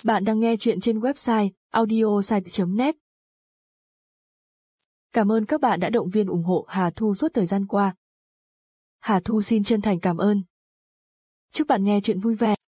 Bạn đang nghe chuyện trên website audiosite.net. Cảm ơn các bạn đã động viên ủng hộ Hà Thu suốt thời gian qua. Hà Thu xin chân thành cảm ơn. Chúc bạn nghe chuyện vui vẻ.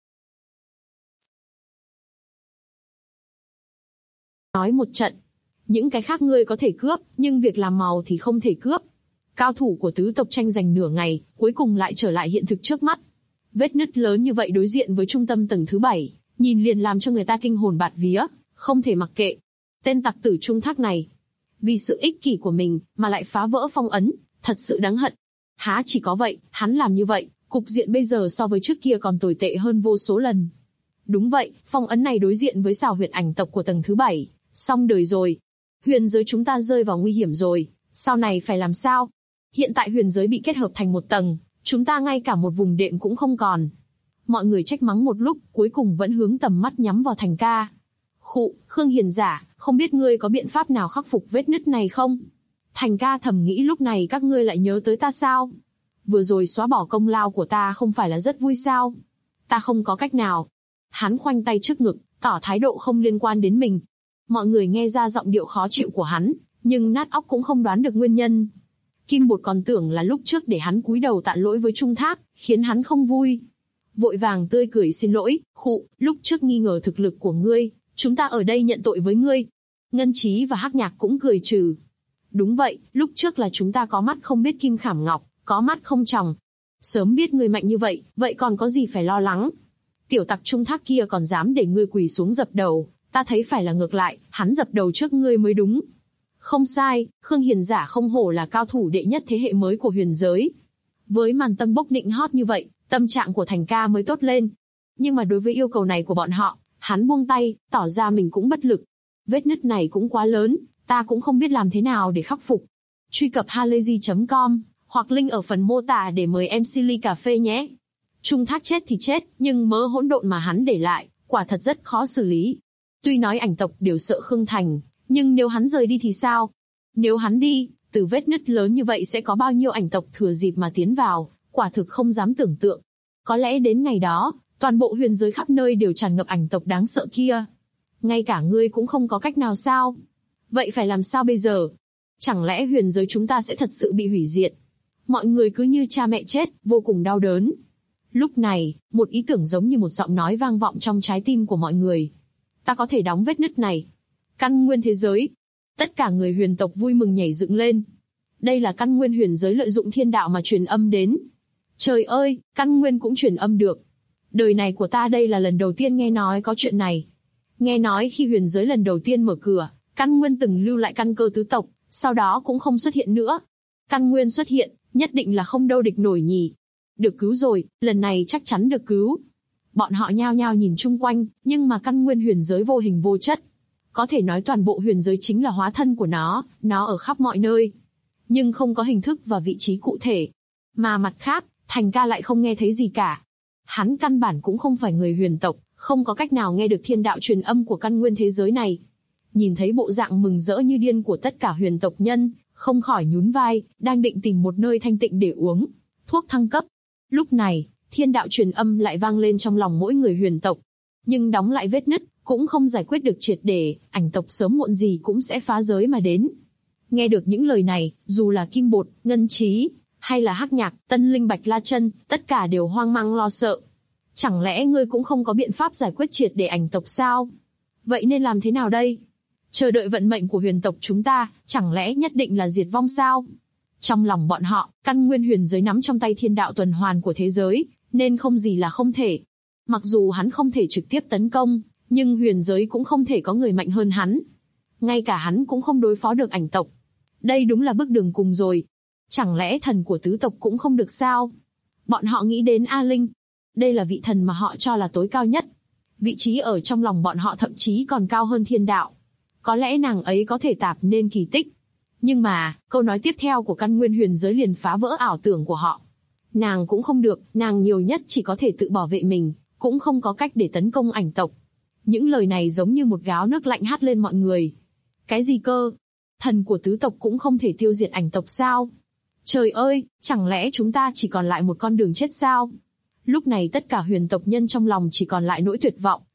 Nói một trận, những cái khác ngươi có thể cướp, nhưng việc làm màu thì không thể cướp. Cao thủ của tứ tộc tranh giành nửa ngày, cuối cùng lại trở lại hiện thực trước mắt. Vết nứt lớn như vậy đối diện với trung tâm tầng thứ 7, nhìn liền làm cho người ta kinh hồn bạt vía, không thể mặc kệ. Tên tặc tử Trung Thác này, vì sự ích kỷ của mình mà lại phá vỡ phong ấn, thật sự đáng hận. Há chỉ có vậy, hắn làm như vậy, cục diện bây giờ so với trước kia còn tồi tệ hơn vô số lần. Đúng vậy, phong ấn này đối diện với xào huyệt ảnh tộc của tầng thứ 7, xong đời rồi. Huyền giới chúng ta rơi vào nguy hiểm rồi, sau này phải làm sao? Hiện tại huyền giới bị kết hợp thành một tầng, chúng ta ngay cả một vùng đệm cũng không còn. Mọi người trách mắng một lúc, cuối cùng vẫn hướng tầm mắt nhắm vào Thành ca. Khụ, Khương Hiền Giả, không biết ngươi có biện pháp nào khắc phục vết nứt này không? Thành ca thầm nghĩ lúc này các ngươi lại nhớ tới ta sao? Vừa rồi xóa bỏ công lao của ta không phải là rất vui sao? Ta không có cách nào. Hắn khoanh tay trước ngực, tỏ thái độ không liên quan đến mình. Mọi người nghe ra giọng điệu khó chịu của hắn, nhưng nát óc cũng không đoán được nguyên nhân. Kim Bột còn tưởng là lúc trước để hắn cúi đầu tạ lỗi với Trung Thác, khiến hắn không vui. Vội vàng tươi cười xin lỗi, khụ, lúc trước nghi ngờ thực lực của ngươi, chúng ta ở đây nhận tội với ngươi. Ngân Trí và Hắc Nhạc cũng cười trừ. Đúng vậy, lúc trước là chúng ta có mắt không biết kim khảm ngọc, có mắt không tròng. Sớm biết ngươi mạnh như vậy, vậy còn có gì phải lo lắng. Tiểu tặc Trung Thác kia còn dám để ngươi quỳ xuống dập đầu, ta thấy phải là ngược lại, hắn dập đầu trước ngươi mới đúng. Không sai, Khương Hiền Giả không hổ là cao thủ đệ nhất thế hệ mới của huyền giới. Với màn tâm bốc nịnh hót như vậy, tâm trạng của Thành ca mới tốt lên. Nhưng mà đối với yêu cầu này của bọn họ, hắn buông tay, tỏ ra mình cũng bất lực. Vết nứt này cũng quá lớn, ta cũng không biết làm thế nào để khắc phục. Truy cập halayzi.com, hoặc link ở phần mô tả để mời MC ly cà phê nhé. Trung Thác chết thì chết, nhưng mớ hỗn độn mà hắn để lại, quả thật rất khó xử lý. Tuy nói ảnh tộc đều sợ Khương Thành, nhưng nếu hắn rời đi thì sao? Nếu hắn đi, từ vết nứt lớn như vậy sẽ có bao nhiêu ảnh tộc thừa dịp mà tiến vào, quả thực không dám tưởng tượng. Có lẽ đến ngày đó, toàn bộ huyền giới khắp nơi đều tràn ngập ảnh tộc đáng sợ kia. Ngay cả ngươi cũng không có cách nào sao? Vậy phải làm sao bây giờ? Chẳng lẽ huyền giới chúng ta sẽ thật sự bị hủy diệt? Mọi người cứ như cha mẹ chết, vô cùng đau đớn. Lúc này, một ý tưởng giống như một giọng nói vang vọng trong trái tim của mọi người. Ta có thể đóng vết nứt này. Căn nguyên thế giới. Tất cả người huyền tộc vui mừng nhảy dựng lên. Đây là căn nguyên huyền giới lợi dụng thiên đạo mà truyền âm đến. Trời ơi, căn nguyên cũng truyền âm được. Đời này của ta đây là lần đầu tiên nghe nói có chuyện này. Nghe nói khi huyền giới lần đầu tiên mở cửa, căn nguyên từng lưu lại căn cơ tứ tộc, sau đó cũng không xuất hiện nữa. Căn nguyên xuất hiện, nhất định là không đâu địch nổi nhỉ. Được cứu rồi, lần này chắc chắn được cứu. Bọn họ nhao nhao nhìn chung quanh, nhưng mà căn nguyên huyền giới vô hình vô chất. Có thể nói toàn bộ huyền giới chính là hóa thân của nó ở khắp mọi nơi. Nhưng không có hình thức và vị trí cụ thể. Mà mặt khác, Thành ca lại không nghe thấy gì cả. Hắn căn bản cũng không phải người huyền tộc, không có cách nào nghe được thiên đạo truyền âm của căn nguyên thế giới này. Nhìn thấy bộ dạng mừng rỡ như điên của tất cả huyền tộc nhân, không khỏi nhún vai, đang định tìm một nơi thanh tịnh để uống thuốc thăng cấp. Lúc này, thiên đạo truyền âm lại vang lên trong lòng mỗi người huyền tộc. Nhưng đóng lại vết nứt, cũng không giải quyết được triệt để, ảnh tộc sớm muộn gì cũng sẽ phá giới mà đến. Nghe được những lời này, dù là Kim Bột, Ngân Trí, hay là Hắc Nhạc, Tân Linh Bạch La Chân, tất cả đều hoang mang lo sợ. Chẳng lẽ ngươi cũng không có biện pháp giải quyết triệt để ảnh tộc sao? Vậy nên làm thế nào đây? Chờ đợi vận mệnh của huyền tộc chúng ta, chẳng lẽ nhất định là diệt vong sao? Trong lòng bọn họ, căn nguyên huyền giới nắm trong tay thiên đạo tuần hoàn của thế giới, nên không gì là không thể. Mặc dù hắn không thể trực tiếp tấn công, nhưng huyền giới cũng không thể có người mạnh hơn hắn. Ngay cả hắn cũng không đối phó được ảnh tộc. Đây đúng là bước đường cùng rồi. Chẳng lẽ thần của tứ tộc cũng không được sao? Bọn họ nghĩ đến A Linh. Đây là vị thần mà họ cho là tối cao nhất. Vị trí ở trong lòng bọn họ thậm chí còn cao hơn thiên đạo. Có lẽ nàng ấy có thể tạp nên kỳ tích. Nhưng mà, câu nói tiếp theo của căn nguyên huyền giới liền phá vỡ ảo tưởng của họ. Nàng cũng không được, nàng nhiều nhất chỉ có thể tự bảo vệ mình, cũng không có cách để tấn công ảnh tộc. Những lời này giống như một gáo nước lạnh hắt lên mọi người. Cái gì cơ? Thần của tứ tộc cũng không thể tiêu diệt ảnh tộc sao? Trời ơi, chẳng lẽ chúng ta chỉ còn lại một con đường chết sao? Lúc này tất cả huyền tộc nhân trong lòng chỉ còn lại nỗi tuyệt vọng,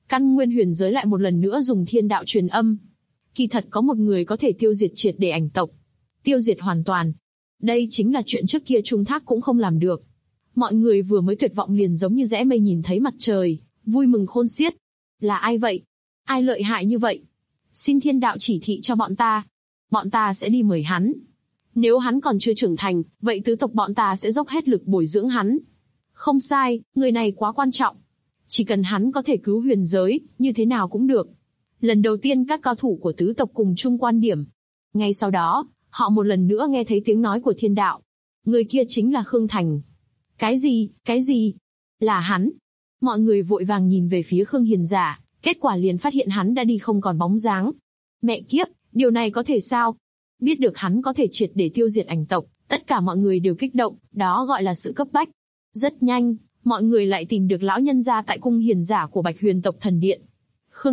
Căn nguyên huyền giới lại một lần nữa dùng thiên đạo truyền âm. Kỳ thật có một người có thể tiêu diệt triệt để ảnh tộc. Tiêu diệt hoàn toàn. Đây chính là chuyện trước kia Trung Thác cũng không làm được. Mọi người vừa mới tuyệt vọng liền giống như rẽ mây nhìn thấy mặt trời, vui mừng khôn xiết. Là ai vậy? Ai lợi hại như vậy? Xin thiên đạo chỉ thị cho bọn ta sẽ đi mời hắn. Nếu hắn còn chưa trưởng thành, vậy tứ tộc bọn ta sẽ dốc hết lực bồi dưỡng hắn. Không sai, người này quá quan trọng. Chỉ cần hắn có thể cứu huyền giới, như thế nào cũng được. Lần đầu tiên các cao thủ của tứ tộc cùng chung quan điểm. Ngay sau đó, họ một lần nữa nghe thấy tiếng nói của thiên đạo. Người kia chính là Khương Thành. Cái gì? Là hắn. Mọi người vội vàng nhìn về phía Khương Hiền Giả, kết quả liền phát hiện hắn đã đi không còn bóng dáng. Mẹ kiếp, điều này có thể sao? Biết được hắn có thể triệt để tiêu diệt ảnh tộc, tất cả mọi người đều kích động, đó gọi là sự cấp bách. Rất nhanh, mọi người lại tìm được lão nhân gia tại cung Hiền Giả của Bạch Huyền tộc thần điện. Khương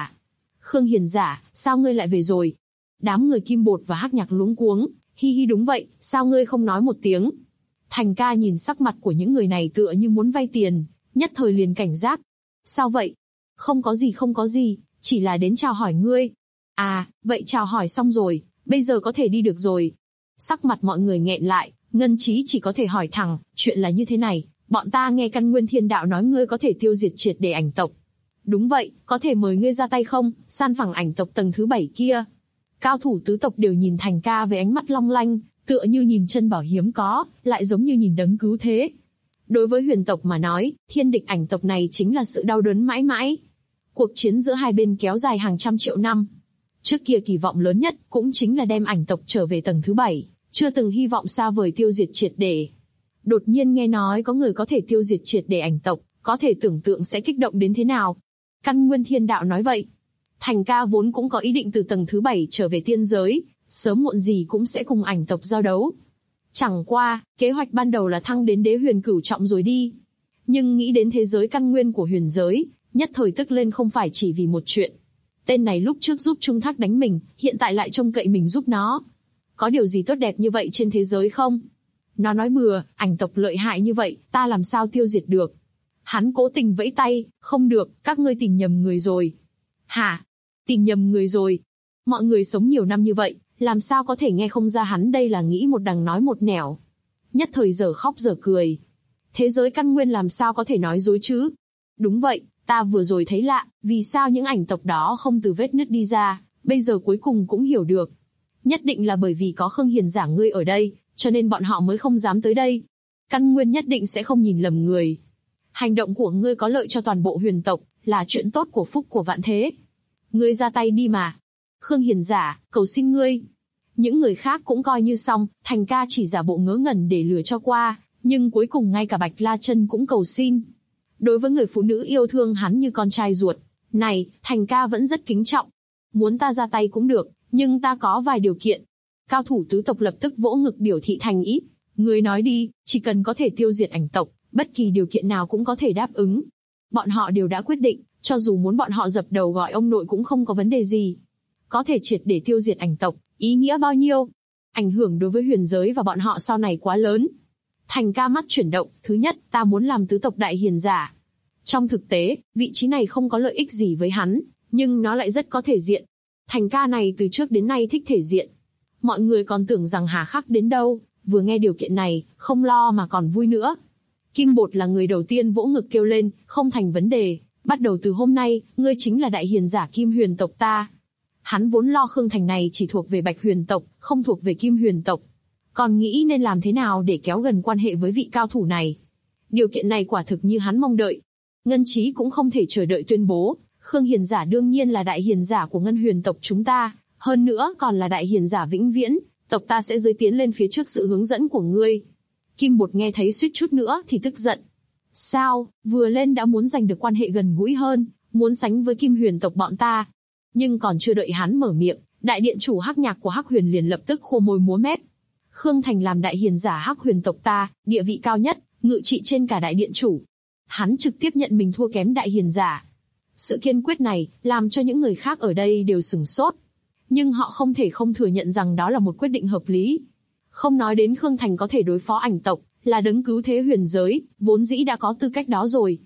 Hiền Giả, sao ngươi lại về rồi? Đám người Kim Bột và Hắc Nhạc luống cuống, hi đúng vậy, sao ngươi không nói một tiếng? Thành ca nhìn sắc mặt của những người này tựa như muốn vay tiền, nhất thời liền cảnh giác. Sao vậy? Không có gì, chỉ là đến chào hỏi ngươi. À, vậy chào hỏi xong rồi, bây giờ có thể đi được rồi. Sắc mặt mọi người nghẹn lại, Ngân Trí chỉ có thể hỏi thẳng, chuyện là như thế này, bọn ta nghe căn nguyên thiên đạo nói ngươi có thể tiêu diệt triệt để ảnh tộc. Đúng vậy, có thể mời ngươi ra tay không, san phẳng ảnh tộc tầng thứ 7 kia. Cao thủ tứ tộc đều nhìn Thành ca với ánh mắt long lanh, tựa như nhìn chân bảo hiếm có, lại giống như nhìn đấng cứu thế. Đối với huyền tộc mà nói, thiên địch ảnh tộc này chính là sự đau đớn mãi mãi. Cuộc chiến giữa hai bên kéo dài hàng trăm triệu năm. Trước kia kỳ vọng lớn nhất cũng chính là đem ảnh tộc trở về tầng thứ 7, chưa từng hy vọng xa vời tiêu diệt triệt để. Đột nhiên nghe nói có người có thể tiêu diệt triệt để ảnh tộc, có thể tưởng tượng sẽ kích động đến thế nào. Căn nguyên thiên đạo nói vậy. Thành ca vốn cũng có ý định từ tầng thứ 7 trở về tiên giới, sớm muộn gì cũng sẽ cùng ảnh tộc giao đấu. Chẳng qua, kế hoạch ban đầu là thăng đến đế huyền cửu trọng rồi đi. Nhưng nghĩ đến thế giới căn nguyên của huyền giới, nhất thời tức lên không phải chỉ vì một chuyện. Tên này lúc trước giúp Trung Thác đánh mình, hiện tại lại trông cậy mình giúp nó. Có điều gì tốt đẹp như vậy trên thế giới không? Nó nói bừa, ảnh tộc lợi hại như vậy, ta làm sao tiêu diệt được? Hắn cố tình vẫy tay, không được, các ngươi tìm nhầm người rồi. Hả? Tìm nhầm người rồi? Mọi người sống nhiều năm như vậy, làm sao có thể nghe không ra hắn đây là nghĩ một đằng nói một nẻo. Nhất thời giờ khóc giờ cười. Thế giới căn nguyên làm sao có thể nói dối chứ? Đúng vậy, ta vừa rồi thấy lạ, vì sao những ảnh tộc đó không từ vết nứt đi ra, bây giờ cuối cùng cũng hiểu được. Nhất định là bởi vì có Khương Hiền Giả ngươi ở đây, cho nên bọn họ mới không dám tới đây. Căn nguyên nhất định sẽ không nhìn lầm người. Hành động của ngươi có lợi cho toàn bộ huyền tộc, là chuyện tốt của phúc của vạn thế. Ngươi ra tay đi mà. Khương Hiền Giả, cầu xin ngươi. Những người khác cũng coi như xong, Thành ca chỉ giả bộ ngớ ngẩn để lừa cho qua, nhưng cuối cùng ngay cả Bạch La Chân cũng cầu xin. Đối với người phụ nữ yêu thương hắn như con trai ruột, này, Thành ca vẫn rất kính trọng. Muốn ta ra tay cũng được, nhưng ta có vài điều kiện. Cao thủ tứ tộc lập tức vỗ ngực biểu thị thành ý. Ngươi nói đi, chỉ cần có thể tiêu diệt ảnh tộc, bất kỳ điều kiện nào cũng có thể đáp ứng. Bọn họ đều đã quyết định, cho dù muốn bọn họ dập đầu gọi ông nội cũng không có vấn đề gì. Có thể triệt để tiêu diệt ảnh tộc, ý nghĩa bao nhiêu? Ảnh hưởng đối với huyền giới và bọn họ sau này quá lớn. Thành ca mắt chuyển động, thứ nhất, ta muốn làm tứ tộc đại hiền giả. Trong thực tế, vị trí này không có lợi ích gì với hắn, nhưng nó lại rất có thể diện. Thành ca này từ trước đến nay thích thể diện. Mọi người còn tưởng rằng hà khắc đến đâu, vừa nghe điều kiện này, không lo mà còn vui nữa. Kim Bột là người đầu tiên vỗ ngực kêu lên, không thành vấn đề, bắt đầu từ hôm nay, ngươi chính là đại hiền giả Kim Huyền tộc ta. Hắn vốn lo Khương Thành này chỉ thuộc về Bạch Huyền tộc, không thuộc về Kim Huyền tộc. Còn nghĩ nên làm thế nào để kéo gần quan hệ với vị cao thủ này. Điều kiện này quả thực như hắn mong đợi. Ngân Trí cũng không thể chờ đợi tuyên bố, Khương Hiền Giả đương nhiên là đại hiền giả của Ngân Huyền tộc chúng ta, hơn nữa còn là đại hiền giả vĩnh viễn, tộc ta sẽ dưới tiến lên phía trước sự hướng dẫn của ngươi. Kim Bột nghe thấy suýt chút nữa thì tức giận. Sao, vừa lên đã muốn giành được quan hệ gần gũi hơn, muốn sánh với Kim Huyền tộc bọn ta. Nhưng còn chưa đợi hắn mở miệng, đại điện chủ Hắc Nhạc của Hắc Huyền liền lập tức khô môi múa mép. Khương Thành làm đại hiền giả Hắc Huyền tộc ta, địa vị cao nhất, ngự trị trên cả đại điện chủ. Hắn trực tiếp nhận mình thua kém đại hiền giả. Sự kiên quyết này, làm cho những người khác ở đây đều sửng sốt. Nhưng họ không thể không thừa nhận rằng đó là một quyết định hợp lý. Không nói đến Khương Thành có thể đối phó ảnh tộc, là đấng cứu thế huyền giới, vốn dĩ đã có tư cách đó rồi.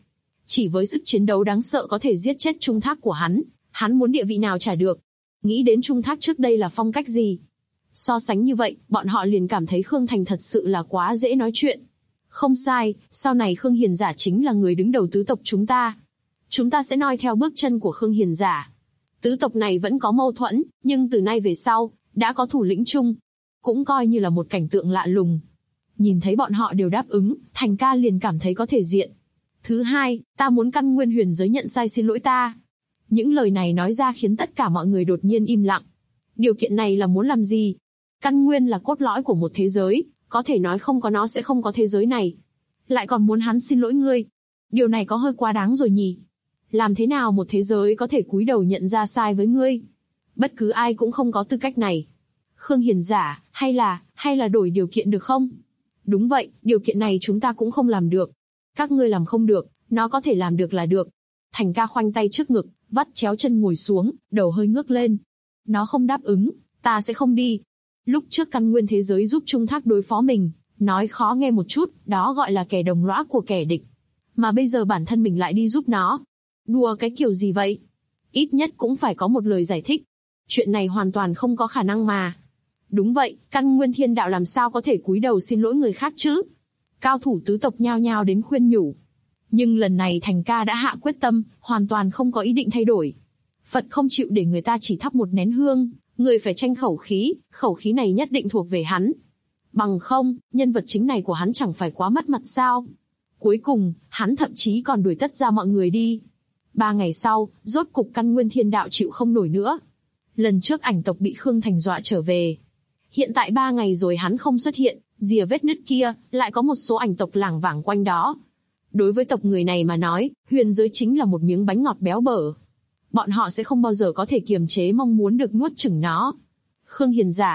Chỉ với sức chiến đấu đáng sợ có thể giết chết Trung Thác của hắn muốn địa vị nào trả được. Nghĩ đến Trung Thác trước đây là phong cách gì. So sánh như vậy, bọn họ liền cảm thấy Khương Thành thật sự là quá dễ nói chuyện. Không sai, sau này Khương Hiền Giả chính là người đứng đầu tứ tộc chúng ta. Chúng ta sẽ noi theo bước chân của Khương Hiền Giả. Tứ tộc này vẫn có mâu thuẫn, nhưng từ nay về sau, đã có thủ lĩnh chung. Cũng coi như là một cảnh tượng lạ lùng. Nhìn thấy bọn họ đều đáp ứng, Thành ca liền cảm thấy có thể diện. Thứ hai, ta muốn căn nguyên huyền giới nhận sai xin lỗi ta. Những lời này nói ra khiến tất cả mọi người đột nhiên im lặng. Điều kiện này là muốn làm gì? Căn nguyên là cốt lõi của một thế giới, có thể nói không có nó sẽ không có thế giới này. Lại còn muốn hắn xin lỗi ngươi. Điều này có hơi quá đáng rồi nhỉ? Làm thế nào một thế giới có thể cúi đầu nhận ra sai với ngươi? Bất cứ ai cũng không có tư cách này. Khương Hiền Giả, hay là đổi điều kiện được không? Đúng vậy, điều kiện này chúng ta cũng không làm được. Các ngươi làm không được, nó có thể làm được là được. Thành ca khoanh tay trước ngực, vắt chéo chân ngồi xuống, đầu hơi ngước lên. Nó không đáp ứng, ta sẽ không đi. Lúc trước căn nguyên thế giới giúp Trung Thác đối phó mình, nói khó nghe một chút, đó gọi là kẻ đồng lõa của kẻ địch. Mà bây giờ bản thân mình lại đi giúp nó. Đùa cái kiểu gì vậy? Ít nhất cũng phải có một lời giải thích. Chuyện này hoàn toàn không có khả năng mà. Đúng vậy, căn nguyên thiên đạo làm sao có thể cúi đầu xin lỗi người khác chứ? Cao thủ tứ tộc nhao nhao đến khuyên nhủ. Nhưng lần này Thành ca đã hạ quyết tâm, hoàn toàn không có ý định thay đổi. Phật không chịu để người ta chỉ thắp một nén hương, người phải tranh khẩu khí này nhất định thuộc về hắn. Bằng không, nhân vật chính này của hắn chẳng phải quá mất mặt sao? Cuối cùng, hắn thậm chí còn đuổi tất ra mọi người đi. 3 ngày sau, rốt cục căn nguyên thiên đạo chịu không nổi nữa. Lần trước ảnh tộc bị Khương Thành dọa trở về. Hiện tại 3 ngày rồi hắn không xuất hiện, rìa vết nứt kia, lại có một số ảnh tộc lảng vảng quanh đó. Đối với tộc người này mà nói, huyền giới chính là một miếng bánh ngọt béo bở. Bọn họ sẽ không bao giờ có thể kiềm chế mong muốn được nuốt chửng nó. Khương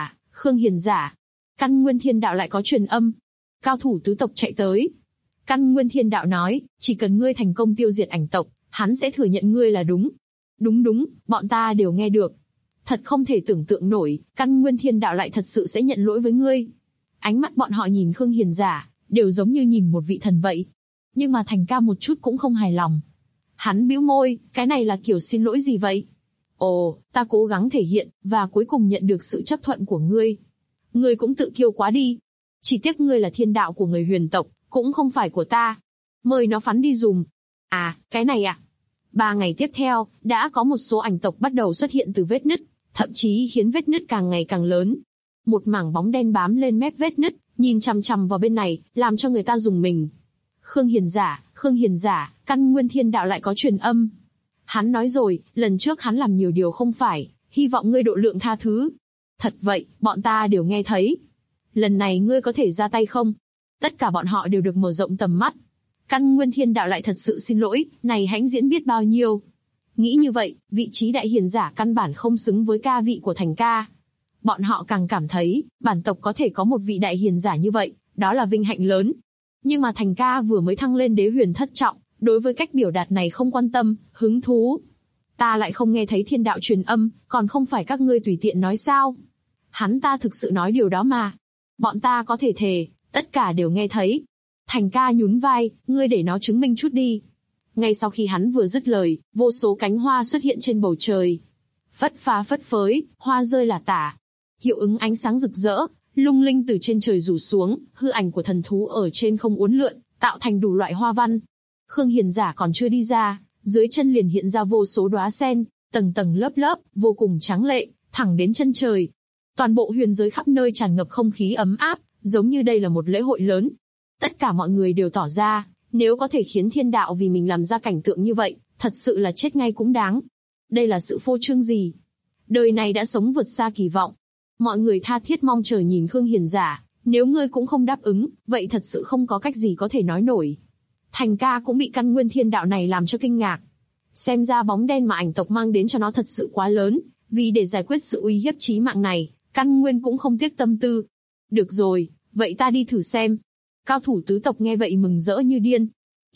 Hiền Giả. Căn nguyên thiên đạo lại có truyền âm. Cao thủ tứ tộc chạy tới. Căn nguyên thiên đạo nói, chỉ cần ngươi thành công tiêu diệt ảnh tộc, hắn sẽ thừa nhận ngươi là đúng. Đúng, bọn ta đều nghe được. Thật không thể tưởng tượng nổi, căn nguyên thiên đạo lại thật sự sẽ nhận lỗi với ngươi. Ánh mắt bọn họ nhìn Khương Hiền Giả, đều giống như nhìn một vị thần vậy. Nhưng mà Thành ca một chút cũng không hài lòng. Hắn bĩu môi, cái này là kiểu xin lỗi gì vậy? Ồ, ta cố gắng thể hiện, và cuối cùng nhận được sự chấp thuận của ngươi. Ngươi cũng tự kiêu quá đi. Chỉ tiếc ngươi là thiên đạo của người huyền tộc, cũng không phải của ta. Mời nó phắn đi dùm. À, cái này à? 3 ngày tiếp theo, đã có một số ảnh tộc bắt đầu xuất hiện từ vết nứt, thậm chí khiến vết nứt càng ngày càng lớn. Một mảng bóng đen bám lên mép vết nứt, nhìn chằm chằm vào bên này, làm cho người ta rùng mình. Khương Hiền Giả, căn nguyên thiên đạo lại có truyền âm. Hắn nói rồi, lần trước hắn làm nhiều điều không phải, hy vọng ngươi độ lượng tha thứ. Thật vậy, bọn ta đều nghe thấy. Lần này ngươi có thể ra tay không? Tất cả bọn họ đều được mở rộng tầm mắt. Căn nguyên thiên đạo lại thật sự xin lỗi, này hãnh diễn biết bao nhiêu. Nghĩ như vậy, vị trí đại hiền giả căn bản không xứng với ca vị của Thành ca. Bọn họ càng cảm thấy, bản tộc có thể có một vị đại hiền giả như vậy, đó là vinh hạnh lớn. Nhưng mà Thành ca vừa mới thăng lên đế huyền thất trọng, đối với cách biểu đạt này không quan tâm, hứng thú. Ta lại không nghe thấy thiên đạo truyền âm, còn không phải các ngươi tùy tiện nói sao? Hắn ta thực sự nói điều đó mà. Bọn ta có thể thề, tất cả đều nghe thấy. Thành ca nhún vai, ngươi để nó chứng minh chút đi. Ngay sau khi hắn vừa dứt lời, vô số cánh hoa xuất hiện trên bầu trời. Phất phá phất phới, hoa rơi lả tả. Hiệu ứng ánh sáng rực rỡ, lung linh từ trên trời rủ xuống, hư ảnh của thần thú ở trên không uốn lượn, tạo thành đủ loại hoa văn. Khương Hiền Giả còn chưa đi ra, dưới chân liền hiện ra vô số đóa sen, tầng tầng lớp lớp, vô cùng tráng lệ, thẳng đến chân trời. Toàn bộ huyền giới khắp nơi tràn ngập không khí ấm áp, giống như đây là một lễ hội lớn. Tất cả mọi người đều tỏ ra, nếu có thể khiến thiên đạo vì mình làm ra cảnh tượng như vậy, thật sự là chết ngay cũng đáng. Đây là sự phô trương gì? Đời này đã sống vượt xa kỳ vọng. Mọi người tha thiết mong chờ nhìn Khương Hiền Giả, nếu ngươi cũng không đáp ứng, vậy thật sự không có cách gì có thể nói nổi. Thành ca cũng bị căn nguyên thiên đạo này làm cho kinh ngạc. Xem ra bóng đen mà ảnh tộc mang đến cho nó thật sự quá lớn, vì để giải quyết sự uy hiếp chí mạng này, căn nguyên cũng không tiếc tâm tư. Được rồi, vậy ta đi thử xem. Cao thủ tứ tộc nghe vậy mừng rỡ như điên.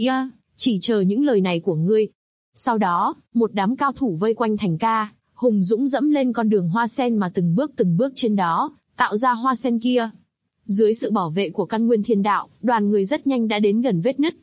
Chỉ chờ những lời này của ngươi. Sau đó, một đám cao thủ vây quanh Thành ca, hùng dũng dẫm lên con đường hoa sen mà từng bước trên đó, tạo ra hoa sen kia. Dưới sự bảo vệ của căn nguyên thiên đạo, đoàn người rất nhanh đã đến gần vết nứt.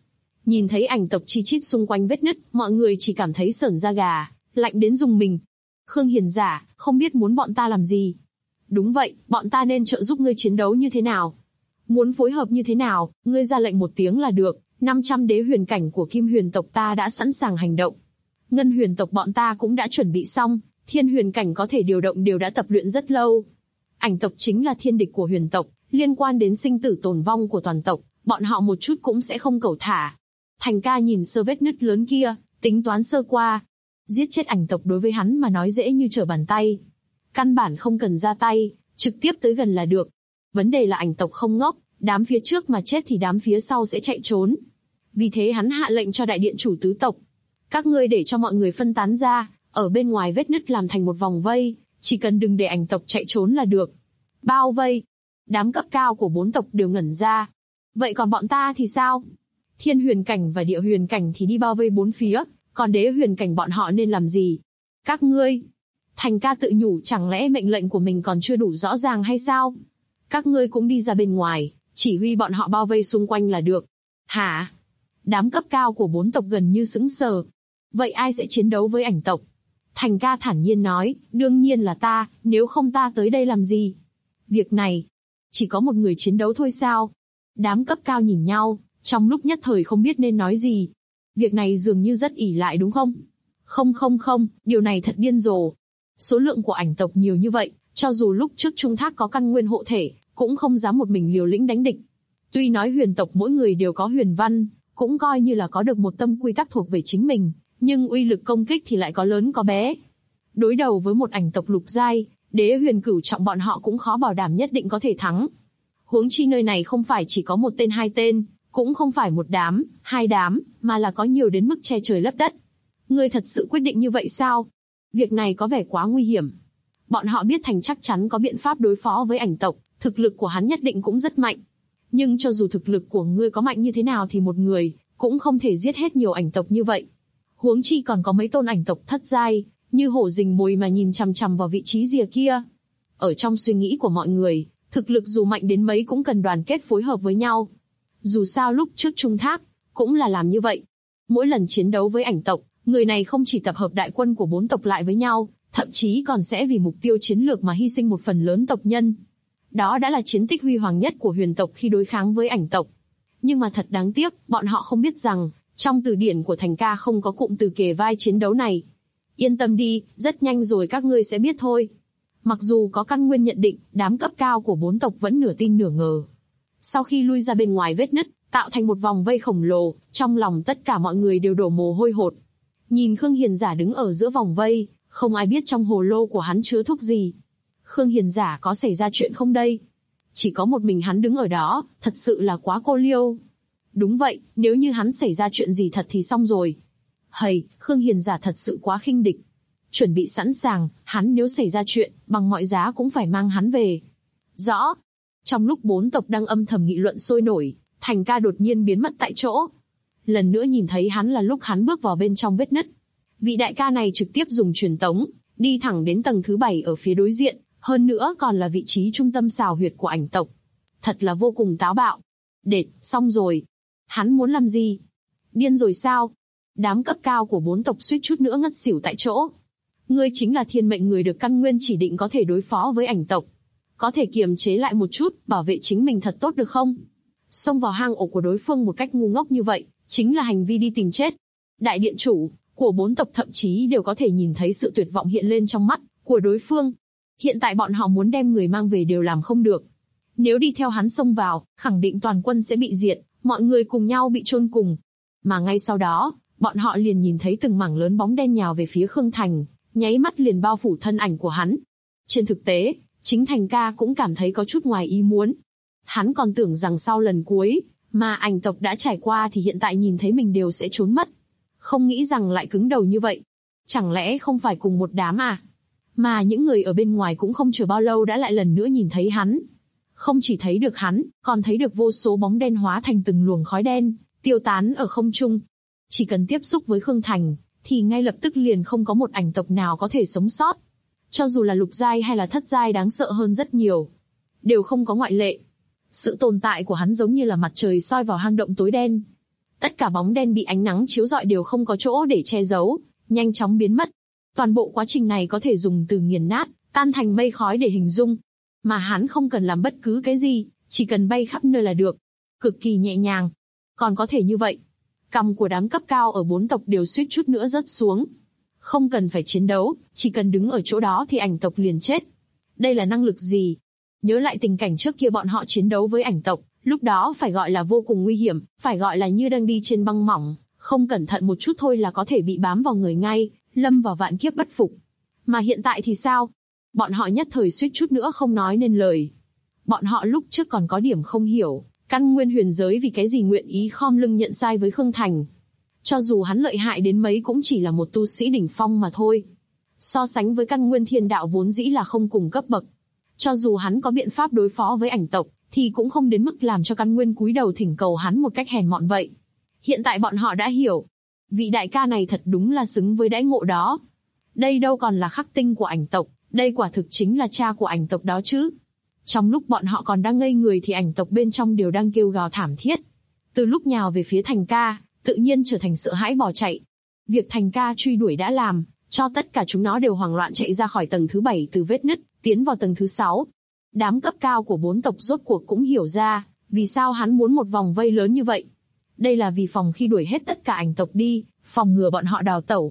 Nhìn thấy ảnh tộc chi chít xung quanh vết nứt, mọi người chỉ cảm thấy sởn da gà, lạnh đến rùng mình. Khương Hiền Giả, không biết muốn bọn ta làm gì? Đúng vậy, bọn ta nên trợ giúp ngươi chiến đấu như thế nào? Muốn phối hợp như thế nào, ngươi ra lệnh một tiếng là được, 500 đế huyền cảnh của Kim Huyền tộc ta đã sẵn sàng hành động. Ngân Huyền tộc bọn ta cũng đã chuẩn bị xong, Thiên Huyền cảnh có thể điều động đều đã tập luyện rất lâu. Ảnh tộc chính là thiên địch của Huyền tộc, liên quan đến sinh tử tồn vong của toàn tộc, bọn họ một chút cũng sẽ không cẩu thả. Thành ca nhìn sơ vết nứt lớn kia, tính toán sơ qua. Giết chết ảnh tộc đối với hắn mà nói dễ như trở bàn tay. Căn bản không cần ra tay, trực tiếp tới gần là được. Vấn đề là ảnh tộc không ngốc, đám phía trước mà chết thì đám phía sau sẽ chạy trốn. Vì thế hắn hạ lệnh cho đại điện chủ tứ tộc. Các ngươi để cho mọi người phân tán ra, ở bên ngoài vết nứt làm thành một vòng vây, chỉ cần đừng để ảnh tộc chạy trốn là được. Bao vây. Đám cấp cao của 4 tộc đều ngẩn ra. Vậy còn bọn ta thì sao? Thiên huyền cảnh và địa huyền cảnh thì đi bao vây 4 phía, còn đế huyền cảnh bọn họ nên làm gì? Các ngươi. Thành ca tự nhủ, chẳng lẽ mệnh lệnh của mình còn chưa đủ rõ ràng hay sao? Các ngươi cũng đi ra bên ngoài, chỉ huy bọn họ bao vây xung quanh là được. Hả? Đám cấp cao của 4 tộc gần như sững sờ. Vậy ai sẽ chiến đấu với ảnh tộc? Thành ca thản nhiên nói, đương nhiên là ta, nếu không ta tới đây làm gì? Việc này, chỉ có một người chiến đấu thôi sao? Đám cấp cao nhìn nhau, trong lúc nhất thời không biết nên nói gì. Việc này dường như rất ỷ lại đúng không? Không, điều này thật điên rồ. Số lượng của ảnh tộc nhiều như vậy, cho dù lúc trước Trung Thác có căn nguyên hộ thể, cũng không dám một mình liều lĩnh đánh địch. Tuy nói huyền tộc mỗi người đều có huyền văn, cũng coi như là có được một tâm quy tắc thuộc về chính mình, nhưng uy lực công kích thì lại có lớn có bé. Đối đầu với một ảnh tộc lục giai, đế huyền cửu trọng bọn họ cũng khó bảo đảm nhất định có thể thắng. Huống chi nơi này không phải chỉ có một tên hai tên, cũng không phải một đám, hai đám, mà là có nhiều đến mức che trời lấp đất. Ngươi thật sự quyết định như vậy sao? Việc này có vẻ quá nguy hiểm. Bọn họ biết Thành chắc chắn có biện pháp đối phó với ảnh tộc, thực lực của hắn nhất định cũng rất mạnh. Nhưng cho dù thực lực của ngươi có mạnh như thế nào thì một người cũng không thể giết hết nhiều ảnh tộc như vậy. Huống chi còn có mấy tôn ảnh tộc thất giai, như hổ rình mồi mà nhìn chằm chằm vào vị trí rìa kia. Ở trong suy nghĩ của mọi người, thực lực dù mạnh đến mấy cũng cần đoàn kết phối hợp với nhau. Dù sao lúc trước Trung Thác cũng là làm như vậy. Mỗi lần chiến đấu với ảnh tộc, người này không chỉ tập hợp đại quân của 4 tộc lại với nhau, thậm chí còn sẽ vì mục tiêu chiến lược mà hy sinh một phần lớn tộc nhân. Đó đã là chiến tích huy hoàng nhất của huyền tộc khi đối kháng với ảnh tộc. Nhưng mà thật đáng tiếc, bọn họ không biết rằng, trong từ điển của Thành ca không có cụm từ kề vai chiến đấu này. Yên tâm đi, rất nhanh rồi các ngươi sẽ biết thôi. Mặc dù có căn nguyên nhận định, đám cấp cao của 4 tộc vẫn nửa tin nửa ngờ. Sau khi lui ra bên ngoài vết nứt, tạo thành một vòng vây khổng lồ, trong lòng tất cả mọi người đều đổ mồ hôi hột. Nhìn Khương Hiền Giả đứng ở giữa vòng vây, không ai biết trong hồ lô của hắn chứa thuốc gì. Khương Hiền Giả có xảy ra chuyện không đây? Chỉ có một mình hắn đứng ở đó, thật sự là quá cô liêu. Đúng vậy, nếu như hắn xảy ra chuyện gì thật thì xong rồi. Hầy, Khương Hiền Giả thật sự quá khinh địch. Chuẩn bị sẵn sàng, hắn nếu xảy ra chuyện, bằng mọi giá cũng phải mang hắn về. Rõ. Trong lúc 4 tộc đang âm thầm nghị luận sôi nổi, Thành ca đột nhiên biến mất tại chỗ. Lần nữa nhìn thấy hắn là lúc hắn bước vào bên trong vết nứt. Vị đại ca này trực tiếp dùng truyền tống, đi thẳng đến tầng thứ 7 ở phía đối diện, hơn nữa còn là vị trí trung tâm xào huyệt của ảnh tộc. Thật là vô cùng táo bạo. Đệt, xong rồi. Hắn muốn làm gì? Điên rồi sao? Đám cấp cao của 4 tộc suýt chút nữa ngất xỉu tại chỗ. Ngươi chính là thiên mệnh người được căn nguyên chỉ định có thể đối phó với ảnh tộc. Có thể kiềm chế lại một chút, bảo vệ chính mình thật tốt được không? Xông vào hang ổ của đối phương một cách ngu ngốc như vậy, chính là hành vi đi tìm chết. Đại điện chủ của 4 tộc thậm chí đều có thể nhìn thấy sự tuyệt vọng hiện lên trong mắt của đối phương. Hiện tại bọn họ muốn đem người mang về đều làm không được. Nếu đi theo hắn xông vào, khẳng định toàn quân sẽ bị diệt, mọi người cùng nhau bị chôn cùng. Mà ngay sau đó, bọn họ liền nhìn thấy từng mảng lớn bóng đen nhào về phía Khương Thành, nháy mắt liền bao phủ thân ảnh của hắn. Trên thực tế, chính Thành ca cũng cảm thấy có chút ngoài ý muốn. Hắn còn tưởng rằng sau lần cuối mà ảnh tộc đã trải qua thì hiện tại nhìn thấy mình đều sẽ trốn mất. Không nghĩ rằng lại cứng đầu như vậy. Chẳng lẽ không phải cùng một đám à? Mà những người ở bên ngoài cũng không chờ bao lâu đã lại lần nữa nhìn thấy hắn. Không chỉ thấy được hắn, còn thấy được vô số bóng đen hóa thành từng luồng khói đen, tiêu tán ở không trung. Chỉ cần tiếp xúc với Khương Thành, thì ngay lập tức liền không có một ảnh tộc nào có thể sống sót. Cho dù là lục giai hay là thất giai đáng sợ hơn rất nhiều, đều không có ngoại lệ. Sự tồn tại của hắn giống như là mặt trời soi vào hang động tối đen. Tất cả bóng đen bị ánh nắng chiếu rọi đều không có chỗ để che giấu, nhanh chóng biến mất. Toàn bộ quá trình này có thể dùng từ nghiền nát, tan thành mây khói để hình dung. Mà hắn không cần làm bất cứ cái gì, chỉ cần bay khắp nơi là được. Cực kỳ nhẹ nhàng. Còn có thể như vậy. Cằm của đám cấp cao ở 4 tộc đều suýt chút nữa rớt xuống. Không cần phải chiến đấu, chỉ cần đứng ở chỗ đó thì ảnh tộc liền chết. Đây là năng lực gì? Nhớ lại tình cảnh trước kia bọn họ chiến đấu với ảnh tộc, lúc đó phải gọi là vô cùng nguy hiểm, phải gọi là như đang đi trên băng mỏng, không cẩn thận một chút thôi là có thể bị bám vào người ngay, lâm vào vạn kiếp bất phục. Mà hiện tại thì sao? Bọn họ nhất thời suýt chút nữa không nói nên lời. Bọn họ lúc trước còn có điểm không hiểu, căn nguyên huyền giới vì cái gì nguyện ý khom lưng nhận sai với Khương Thành. Cho dù hắn lợi hại đến mấy cũng chỉ là một tu sĩ đỉnh phong mà thôi. So sánh với căn nguyên thiên đạo vốn dĩ là không cùng cấp bậc. Cho dù hắn có biện pháp đối phó với ảnh tộc, thì cũng không đến mức làm cho căn nguyên cúi đầu thỉnh cầu hắn một cách hèn mọn vậy. Hiện tại bọn họ đã hiểu. Vị đại ca này thật đúng là xứng với đãi ngộ đó. Đây đâu còn là khắc tinh của ảnh tộc, đây quả thực chính là cha của ảnh tộc đó chứ. Trong lúc bọn họ còn đang ngây người thì ảnh tộc bên trong đều đang kêu gào thảm thiết. Từ lúc nhào về phía Thành ca, tự nhiên trở thành sợ hãi bỏ chạy. Việc Thành ca truy đuổi đã làm, cho tất cả chúng nó đều hoảng loạn chạy ra khỏi tầng thứ 7 từ vết nứt, tiến vào tầng thứ 6. Đám cấp cao của 4 tộc rốt cuộc cũng hiểu ra, vì sao hắn muốn một vòng vây lớn như vậy. Đây là vì phòng khi đuổi hết tất cả ảnh tộc đi, phòng ngừa bọn họ đào tẩu.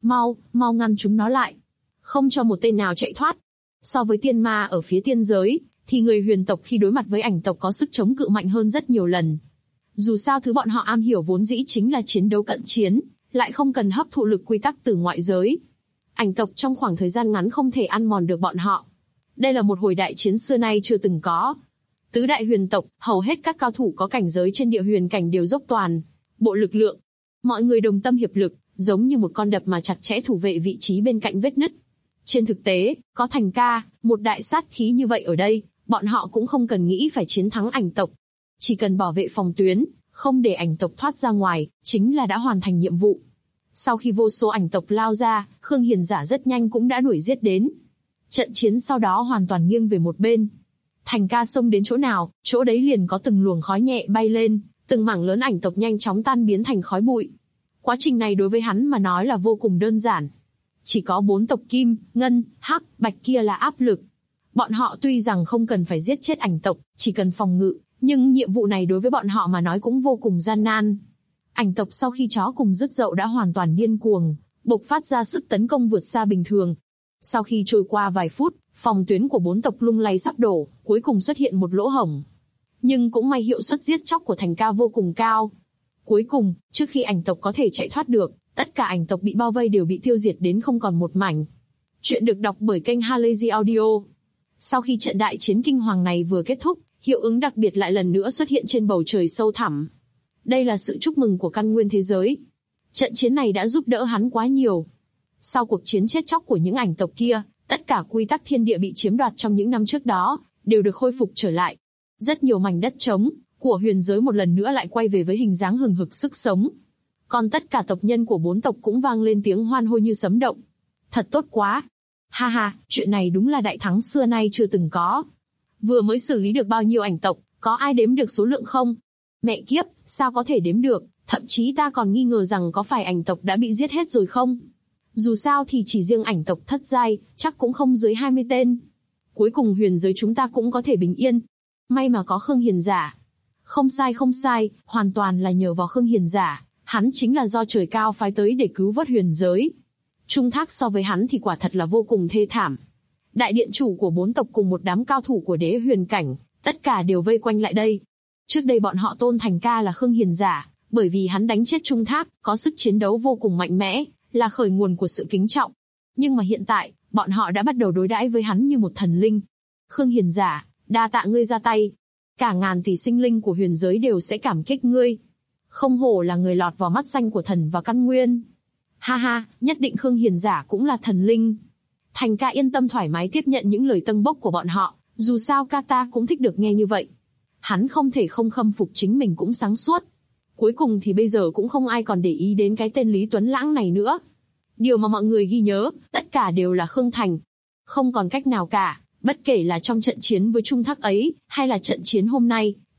Mau ngăn chúng nó lại. Không cho một tên nào chạy thoát. So với tiên ma ở phía tiên giới, thì người huyền tộc khi đối mặt với ảnh tộc có sức chống cự mạnh hơn rất nhiều lần. Dù sao thứ bọn họ am hiểu vốn dĩ chính là chiến đấu cận chiến, lại không cần hấp thụ lực quy tắc từ ngoại giới. Ảnh tộc trong khoảng thời gian ngắn không thể ăn mòn được bọn họ. Đây là một hồi đại chiến xưa nay chưa từng có. Tứ đại huyền tộc, hầu hết các cao thủ có cảnh giới trên địa huyền cảnh đều dốc toàn bộ lực lượng. Mọi người đồng tâm hiệp lực, giống như một con đập mà chặt chẽ thủ vệ vị trí bên cạnh vết nứt. Trên thực tế, có Thành ca, một đại sát khí như vậy ở đây, bọn họ cũng không cần nghĩ phải chiến thắng ảnh tộc. Chỉ cần bảo vệ phòng tuyến, không để ảnh tộc thoát ra ngoài, chính là đã hoàn thành nhiệm vụ. Sau khi vô số ảnh tộc lao ra, Khương Hiền Giả rất nhanh cũng đã đuổi giết đến. Trận chiến sau đó hoàn toàn nghiêng về một bên. Thành ca xông đến chỗ nào, chỗ đấy liền có từng luồng khói nhẹ bay lên, từng mảng lớn ảnh tộc nhanh chóng tan biến thành khói bụi. Quá trình này đối với hắn mà nói là vô cùng đơn giản. Chỉ có 4 tộc kim, ngân, hắc, bạch kia là áp lực. Bọn họ tuy rằng không cần phải giết chết ảnh tộc, chỉ cần phòng ngự, nhưng nhiệm vụ này đối với bọn họ mà nói cũng vô cùng gian nan. Ảnh tộc sau khi chó cùng rứt dậu đã hoàn toàn điên cuồng, bộc phát ra sức tấn công vượt xa bình thường. Sau khi trôi qua vài phút, phòng tuyến của 4 tộc lung lay sắp đổ, cuối cùng xuất hiện một lỗ hổng. Nhưng cũng may hiệu suất giết chóc của Thành ca vô cùng cao. Cuối cùng, trước khi ảnh tộc có thể chạy thoát được, tất cả ảnh tộc bị bao vây đều bị tiêu diệt đến không còn một mảnh. Chuyện được đọc bởi kênh Halazy Audio. Sau khi trận đại chiến kinh hoàng này vừa kết thúc, hiệu ứng đặc biệt lại lần nữa xuất hiện trên bầu trời sâu thẳm. Đây là sự chúc mừng của căn nguyên thế giới. Trận chiến này đã giúp đỡ hắn quá nhiều. Sau cuộc chiến chết chóc của những ảnh tộc kia, tất cả quy tắc thiên địa bị chiếm đoạt trong những năm trước đó, đều được khôi phục trở lại. Rất nhiều mảnh đất trống của huyền giới một lần nữa lại quay về với hình dáng hừng hực sức sống. Còn tất cả tộc nhân của 4 tộc cũng vang lên tiếng hoan hô như sấm động. Thật tốt quá. Ha ha, chuyện này đúng là đại thắng xưa nay chưa từng có. Vừa mới xử lý được bao nhiêu ảnh tộc, có ai đếm được số lượng không? Mẹ kiếp, sao có thể đếm được, thậm chí ta còn nghi ngờ rằng có phải ảnh tộc đã bị giết hết rồi không? Dù sao thì chỉ riêng ảnh tộc thất giai, chắc cũng không dưới 20 tên. Cuối cùng huyền giới chúng ta cũng có thể bình yên. May mà có Khương Hiền Giả. Không sai, hoàn toàn là nhờ vào Khương Hiền Giả, hắn chính là do trời cao phái tới để cứu vớt huyền giới. Trung thác so với hắn thì quả thật là vô cùng thê thảm. Đại điện chủ của 4 tộc cùng một đám cao thủ của đế huyền cảnh, tất cả đều vây quanh lại đây. Trước đây bọn họ tôn Thành ca là Khương Hiền Giả, bởi vì hắn đánh chết Trung thác, có sức chiến đấu vô cùng mạnh mẽ, là khởi nguồn của sự kính trọng. Nhưng mà hiện tại, bọn họ đã bắt đầu đối đãi với hắn như một thần linh. Khương Hiền Giả, đa tạ ngươi ra tay. Cả ngàn tỷ sinh linh của huyền giới đều sẽ cảm kích ngươi. Không hổ là người lọt vào mắt xanh của thần và căn nguyên. Ha ha, nhất định Khương Hiền Giả cũng là thần linh. Thành ca yên tâm thoải mái tiếp nhận những lời tâng bốc của bọn họ, dù sao ca ta cũng thích được nghe như vậy. Hắn không thể không khâm phục chính mình cũng sáng suốt. Cuối cùng thì bây giờ cũng không ai còn để ý đến cái tên Lý Tuấn Lãng này nữa. Điều mà mọi người ghi nhớ, tất cả đều là Khương Thành. Không còn cách nào cả, bất kể là trong trận chiến với Trung Thác ấy, hay là trận chiến hôm nay,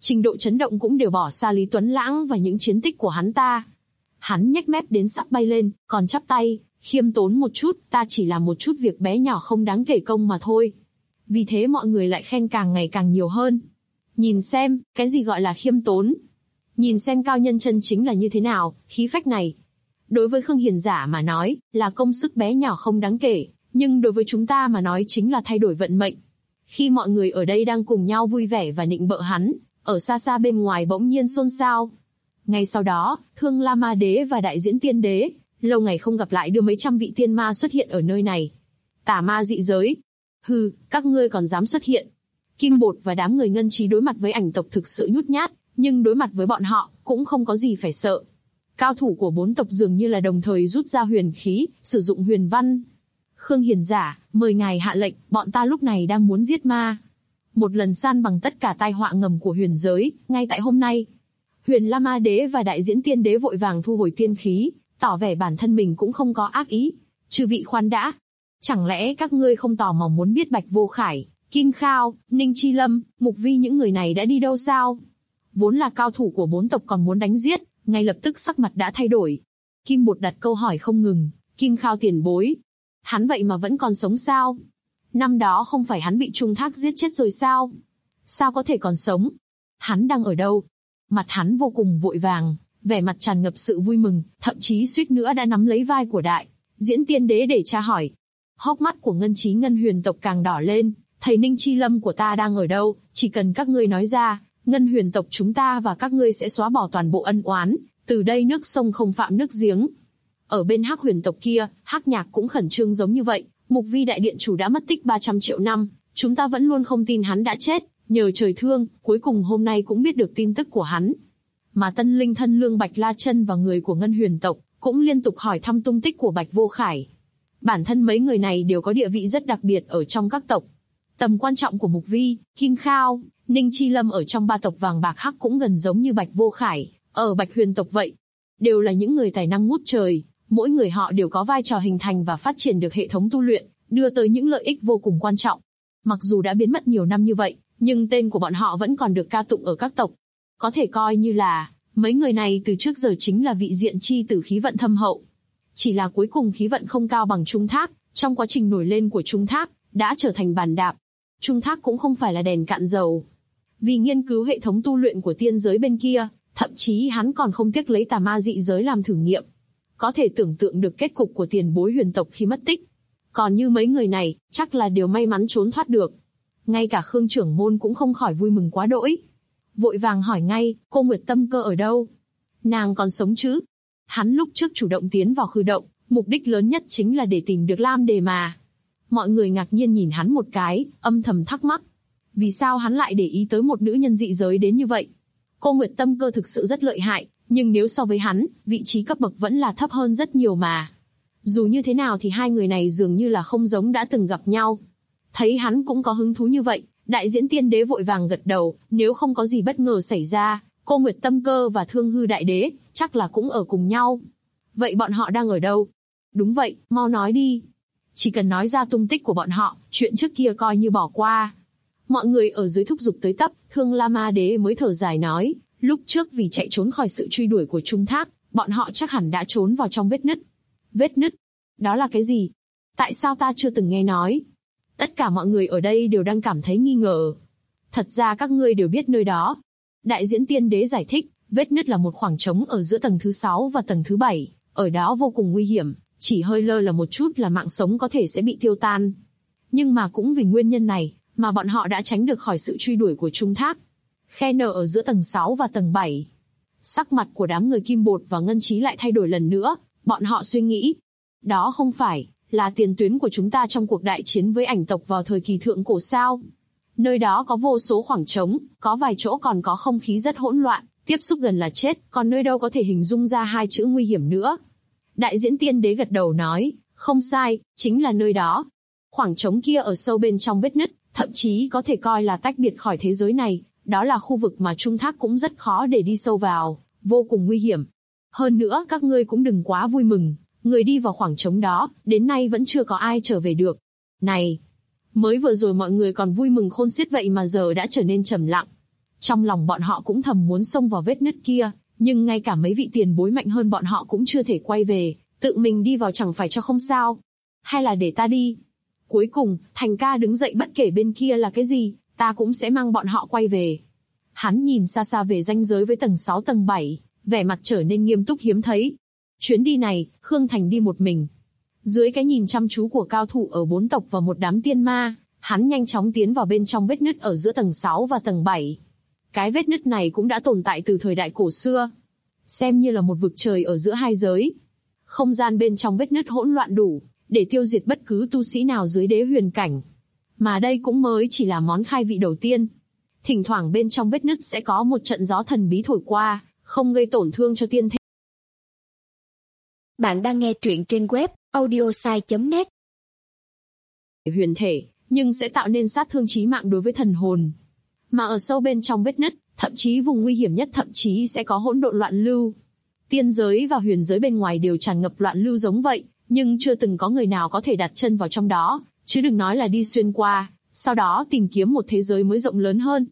Trình độ chấn động cũng đều bỏ xa Lý Tuấn Lãng và những chiến tích của hắn ta. Hắn nhếch mép đến sắp bay lên, còn chắp tay, khiêm tốn một chút, ta chỉ làm một chút việc bé nhỏ không đáng kể công mà thôi. Vì thế mọi người lại khen càng ngày càng nhiều hơn. Nhìn xem, cái gì gọi là khiêm tốn? Nhìn xem cao nhân chân chính là như thế nào, khí phách này. Đối với Khương Hiền Giả mà nói, là công sức bé nhỏ không đáng kể, nhưng đối với chúng ta mà nói chính là thay đổi vận mệnh. Khi mọi người ở đây đang cùng nhau vui vẻ và nịnh bợ hắn, ở xa xa bên ngoài bỗng nhiên xôn xao. Ngay sau đó, Thương La Ma Đế và Đại Diễn Tiên Đế, lâu ngày không gặp lại đưa mấy trăm vị tiên ma xuất hiện ở nơi này. Tà ma dị giới. Hừ, các ngươi còn dám xuất hiện. Kim Bột và đám người Ngân Trí đối mặt với ảnh tộc thực sự nhút nhát, nhưng đối mặt với bọn họ, cũng không có gì phải sợ. Cao thủ của 4 tộc dường như là đồng thời rút ra huyền khí, sử dụng huyền văn. Khương Hiền Giả, mời ngài hạ lệnh, bọn ta lúc này đang muốn giết ma. Một lần san bằng tất cả tai họa ngầm của huyền giới, ngay tại hôm nay. Huyền La Ma Đế và Đại Diễn Tiên Đế vội vàng thu hồi tiên khí, tỏ vẻ bản thân mình cũng không có ác ý. Chư vị khoan đã. Chẳng lẽ các ngươi không tò mò muốn biết Bạch Vô Khải, Kim Khao, Ninh Chi Lâm, Mục Vi những người này đã đi đâu sao? Vốn là cao thủ của 4 tộc còn muốn đánh giết, ngay lập tức sắc mặt đã thay đổi. Kim Bột đặt câu hỏi không ngừng, Kim Khao tiền bối. Hắn vậy mà vẫn còn sống sao? Năm đó không phải hắn bị Trung Thác giết chết rồi sao? Sao có thể còn sống? Hắn đang ở đâu? Mặt hắn vô cùng vội vàng, vẻ mặt tràn ngập sự vui mừng, thậm chí suýt nữa đã nắm lấy vai của Đại Diễn Tiên Đế để tra hỏi. Hốc mắt của Ngân Trí Ngân Huyền tộc càng đỏ lên, thầy Ninh Chi Lâm của ta đang ở đâu? Chỉ cần các ngươi nói ra, Ngân Huyền tộc chúng ta và các ngươi sẽ xóa bỏ toàn bộ ân oán, từ đây nước sông không phạm nước giếng. Ở bên Hắc Huyền tộc kia, Hắc Nhạc cũng khẩn trương giống như vậy. Mục Vi đại điện chủ đã mất tích 300 triệu năm, chúng ta vẫn luôn không tin hắn đã chết, nhờ trời thương, cuối cùng hôm nay cũng biết được tin tức của hắn. Mà Tân Linh thân Lương Bạch La Chân và người của Ngân Huyền tộc cũng liên tục hỏi thăm tung tích của Bạch Vô Khải. Bản thân mấy người này đều có địa vị rất đặc biệt ở trong các tộc. Tầm quan trọng của Mục Vi, Kim Khao, Ninh Chi Lâm ở trong 3 tộc vàng bạc hắc cũng gần giống như Bạch Vô Khải ở Bạch Huyền tộc vậy. Đều là những người tài năng ngút trời, mỗi người họ đều có vai trò hình thành và phát triển được hệ thống tu luyện, đưa tới những lợi ích vô cùng quan trọng. Mặc dù đã biến mất nhiều năm như vậy, nhưng tên của bọn họ vẫn còn được ca tụng ở các tộc. Có thể coi như là, mấy người này từ trước giờ chính là vị diện chi tử khí vận thâm hậu. Chỉ là cuối cùng khí vận không cao bằng Trung Thác, trong quá trình nổi lên của Trung Thác, đã trở thành bàn đạp. Trung Thác cũng không phải là đèn cạn dầu. Vì nghiên cứu hệ thống tu luyện của tiên giới bên kia, thậm chí hắn còn không tiếc lấy tà ma dị giới làm thử nghiệm. Có thể tưởng tượng được kết cục của tiền bối huyền tộc khi mất tích. Còn như mấy người này, chắc là đều may mắn trốn thoát được. Ngay cả Khương trưởng môn cũng không khỏi vui mừng quá đỗi. Vội vàng hỏi ngay, cô Nguyệt Tâm Cơ ở đâu? Nàng còn sống chứ? Hắn lúc trước chủ động tiến vào khư động, mục đích lớn nhất chính là để tìm được Lam Đề mà. Mọi người ngạc nhiên nhìn hắn một cái, âm thầm thắc mắc. Vì sao hắn lại để ý tới một nữ nhân dị giới đến như vậy? Cô Nguyệt Tâm Cơ thực sự rất lợi hại, nhưng nếu so với hắn, vị trí cấp bậc vẫn là thấp hơn rất nhiều mà. Dù như thế nào thì hai người này dường như là không giống đã từng gặp nhau. Thấy hắn cũng có hứng thú như vậy, Đại Diễn Tiên Đế vội vàng gật đầu, nếu không có gì bất ngờ xảy ra, cô Nguyệt Tâm Cơ và Thương Hư Đại Đế, chắc là cũng ở cùng nhau. Vậy bọn họ đang ở đâu? Đúng vậy, mau nói đi. Chỉ cần nói ra tung tích của bọn họ, chuyện trước kia coi như bỏ qua. Mọi người ở dưới thúc giục tới tấp, Thương La Ma Đế mới thở dài nói, lúc trước vì chạy trốn khỏi sự truy đuổi của Trung Thác, bọn họ chắc hẳn đã trốn vào trong vết nứt. Vết nứt? Đó là cái gì? Tại sao ta chưa từng nghe nói? Tất cả mọi người ở đây đều đang cảm thấy nghi ngờ. Thật ra các ngươi đều biết nơi đó. Đại Diễn Tiên Đế giải thích, vết nứt là một khoảng trống ở giữa tầng thứ 6 và tầng thứ 7, ở đó vô cùng nguy hiểm, chỉ hơi lơ là một chút là mạng sống có thể sẽ bị tiêu tan. Nhưng mà cũng vì nguyên nhân này, mà bọn họ đã tránh được khỏi sự truy đuổi của Trung Thác. Khe nở ở giữa tầng 6 và tầng 7. Sắc mặt của đám người Kim Bột và Ngân Trí lại thay đổi lần nữa, bọn họ suy nghĩ. Đó không phải là tiền tuyến của chúng ta trong cuộc đại chiến với ảnh tộc vào thời kỳ thượng cổ sao? Nơi đó có vô số khoảng trống, có vài chỗ còn có không khí rất hỗn loạn, tiếp xúc gần là chết, còn nơi đâu có thể hình dung ra hai chữ nguy hiểm nữa. Đại Diễn Tiên Đế gật đầu nói, không sai, chính là nơi đó. Khoảng trống kia ở sâu bên trong vết nứt, thậm chí có thể coi là tách biệt khỏi thế giới này, đó là khu vực mà Trung Thác cũng rất khó để đi sâu vào, vô cùng nguy hiểm. Hơn nữa các ngươi cũng đừng quá vui mừng, người đi vào khoảng trống đó, đến nay vẫn chưa có ai trở về được. Này, mới vừa rồi mọi người còn vui mừng khôn xiết vậy mà giờ đã trở nên trầm lặng. Trong lòng bọn họ cũng thầm muốn xông vào vết nứt kia, nhưng ngay cả mấy vị tiền bối mạnh hơn bọn họ cũng chưa thể quay về, tự mình đi vào chẳng phải cho không sao. Hay là để ta đi? Cuối cùng, Thành ca đứng dậy, bất kể bên kia là cái gì, ta cũng sẽ mang bọn họ quay về. Hắn nhìn xa xa về ranh giới với tầng 6 tầng 7, vẻ mặt trở nên nghiêm túc hiếm thấy. Chuyến đi này, Khương Thành đi một mình. Dưới cái nhìn chăm chú của cao thủ ở 4 tộc và một đám tiên ma, hắn nhanh chóng tiến vào bên trong vết nứt ở giữa tầng 6 và tầng 7. Cái vết nứt này cũng đã tồn tại từ thời đại cổ xưa, xem như là một vực trời ở giữa hai giới. Không gian bên trong vết nứt hỗn loạn đủ để tiêu diệt bất cứ tu sĩ nào dưới đế huyền cảnh. Mà đây cũng mới chỉ là món khai vị đầu tiên. Thỉnh thoảng bên trong vết nứt sẽ có một trận gió thần bí thổi qua, không gây tổn thương cho tiên thể. Bạn đang nghe truyện trên web audiosai.net. Huyền thể, nhưng sẽ tạo nên sát thương chí mạng đối với thần hồn. Mà ở sâu bên trong vết nứt, thậm chí vùng nguy hiểm nhất thậm chí sẽ có hỗn độn loạn lưu. Tiên giới và huyền giới bên ngoài đều tràn ngập loạn lưu giống vậy, nhưng chưa từng có người nào có thể đặt chân vào trong đó, chứ đừng nói là đi xuyên qua, sau đó tìm kiếm một thế giới mới rộng lớn hơn.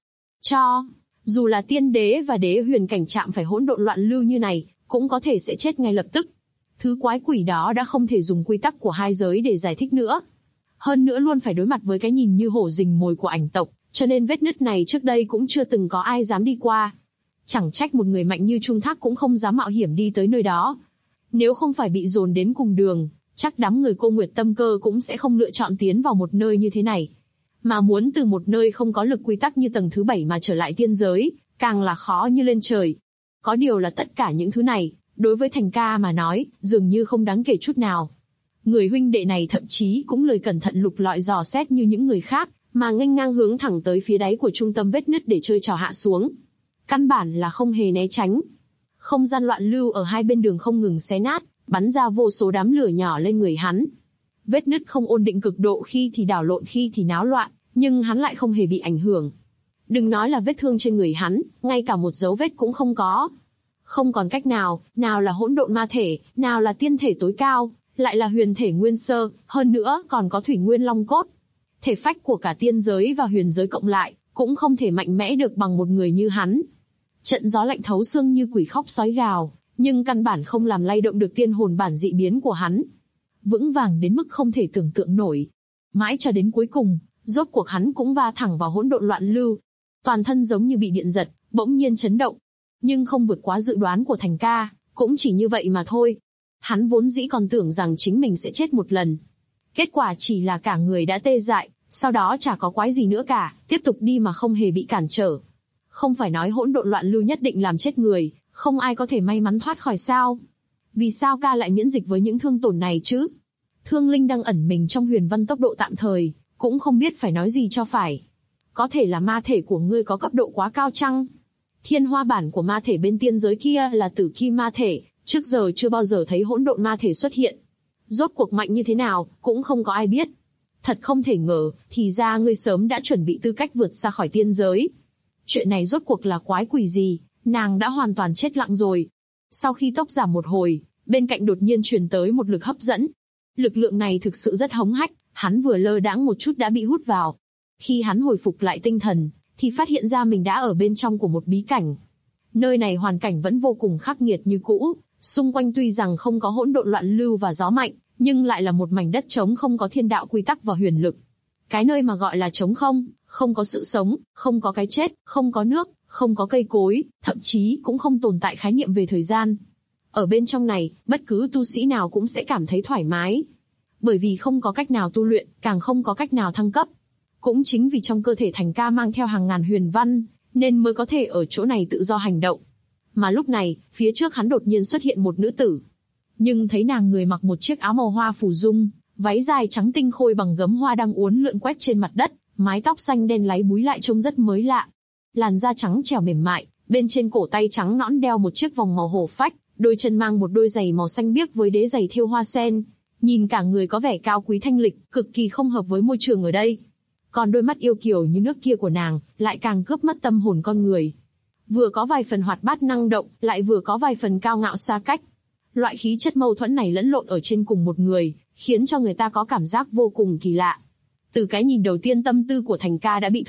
Dù là tiên đế và đế huyền cảnh chạm phải hỗn độn loạn lưu như này, cũng có thể sẽ chết ngay lập tức. Thứ quái quỷ đó đã không thể dùng quy tắc của hai giới để giải thích nữa. Hơn nữa luôn phải đối mặt với cái nhìn như hổ rình mồi của ảnh tộc, cho nên vết nứt này trước đây cũng chưa từng có ai dám đi qua. Chẳng trách một người mạnh như Trung Thác cũng không dám mạo hiểm đi tới nơi đó. Nếu không phải bị dồn đến cùng đường, chắc đám người Cô Nguyệt Tâm Cơ cũng sẽ không lựa chọn tiến vào một nơi như thế này. Mà muốn từ một nơi không có lực quy tắc như tầng thứ 7 mà trở lại tiên giới, càng là khó như lên trời. Có điều là tất cả những thứ này, đối với Thành ca mà nói, dường như không đáng kể chút nào. Người huynh đệ này thậm chí cũng lười cẩn thận lục lọi dò xét như những người khác, mà nghênh ngang hướng thẳng tới phía đáy của trung tâm vết nứt để chơi trò hạ xuống. Căn bản là không hề né tránh. Không gian loạn lưu ở hai bên đường không ngừng xé nát, bắn ra vô số đám lửa nhỏ lên người hắn. Vết nứt không ổn định cực độ, khi thì đảo lộn khi thì náo loạn, nhưng hắn lại không hề bị ảnh hưởng. Đừng nói là vết thương trên người hắn, ngay cả một dấu vết cũng không có. Không còn cách nào, nào là hỗn độn ma thể, nào là tiên thể tối cao, lại là huyền thể nguyên sơ, hơn nữa còn có thủy nguyên long cốt. Thể phách của cả tiên giới và huyền giới cộng lại, cũng không thể mạnh mẽ được bằng một người như hắn. Trận gió lạnh thấu xương như quỷ khóc sói gào, nhưng căn bản không làm lay động được tiên hồn bản dị biến của hắn. Vững vàng đến mức không thể tưởng tượng nổi. Mãi cho đến cuối cùng, rốt cuộc hắn cũng va thẳng vào hỗn độn loạn lưu. Toàn thân giống như bị điện giật, bỗng nhiên chấn động. Nhưng không vượt quá dự đoán của Thành ca, cũng chỉ như vậy mà thôi. Hắn vốn dĩ còn tưởng rằng chính mình sẽ chết một lần. Kết quả chỉ là cả người đã tê dại, sau đó chả có quái gì nữa cả, tiếp tục đi mà không hề bị cản trở. Không phải nói hỗn độn loạn lưu nhất định làm chết người, không ai có thể may mắn thoát khỏi sao? Vì sao ca lại miễn dịch với những thương tổn này chứ? Thương Linh đang ẩn mình trong huyền văn tốc độ tạm thời, cũng không biết phải nói gì cho phải. Có thể là ma thể của ngươi có cấp độ quá cao chăng? Thiên hoa bản của ma thể bên tiên giới kia là tử kim ma thể, trước giờ chưa bao giờ thấy hỗn độn ma thể xuất hiện. Rốt cuộc mạnh như thế nào, cũng không có ai biết. Thật không thể ngờ, thì ra ngươi sớm đã chuẩn bị tư cách vượt ra khỏi tiên giới. Chuyện này rốt cuộc là quái quỷ gì, nàng đã hoàn toàn chết lặng rồi. Sau khi tốc giảm một hồi, bên cạnh đột nhiên truyền tới một lực hấp dẫn. Lực lượng này thực sự rất hống hách, hắn vừa lơ đãng một chút đã bị hút vào. Khi hắn hồi phục lại tinh thần, thì phát hiện ra mình đã ở bên trong của một bí cảnh. Nơi này hoàn cảnh vẫn vô cùng khắc nghiệt như cũ, xung quanh tuy rằng không có hỗn độn loạn lưu và gió mạnh, nhưng lại là một mảnh đất trống không có thiên đạo quy tắc và huyền lực. Cái nơi mà gọi là trống không, không có sự sống, không có cái chết, không có nước, không có cây cối, thậm chí cũng không tồn tại khái niệm về thời gian. Ở bên trong này, bất cứ tu sĩ nào cũng sẽ cảm thấy thoải mái. Bởi vì không có cách nào tu luyện, càng không có cách nào thăng cấp. Cũng chính vì trong cơ thể Thành ca mang theo hàng ngàn huyền văn, nên mới có thể ở chỗ này tự do hành động. Mà lúc này, phía trước hắn đột nhiên xuất hiện một nữ tử. Nhưng thấy nàng người mặc một chiếc áo màu hoa phù dung, váy dài trắng tinh khôi bằng gấm hoa đang uốn lượn quét trên mặt đất, mái tóc xanh đen láy búi lại trông rất mới lạ. Làn da trắng trẻo mềm mại, bên trên cổ tay trắng nõn đeo một chiếc vòng màu hổ phách, đôi chân mang một đôi giày màu xanh biếc với đế giày thêu hoa sen. Nhìn cả người có vẻ cao quý thanh lịch, cực kỳ không hợp với môi trường ở đây. Còn đôi mắt yêu kiều như nước kia của nàng, lại càng cướp mất tâm hồn con người. Vừa có vài phần hoạt bát năng động, lại vừa có vài phần cao ngạo xa cách. Loại khí chất mâu thuẫn này lẫn lộn ở trên cùng một người, khiến cho người ta có cảm giác vô cùng kỳ lạ. Từ cái nhìn đầu tiên tâm tư của Thành ca đã bị thu hút,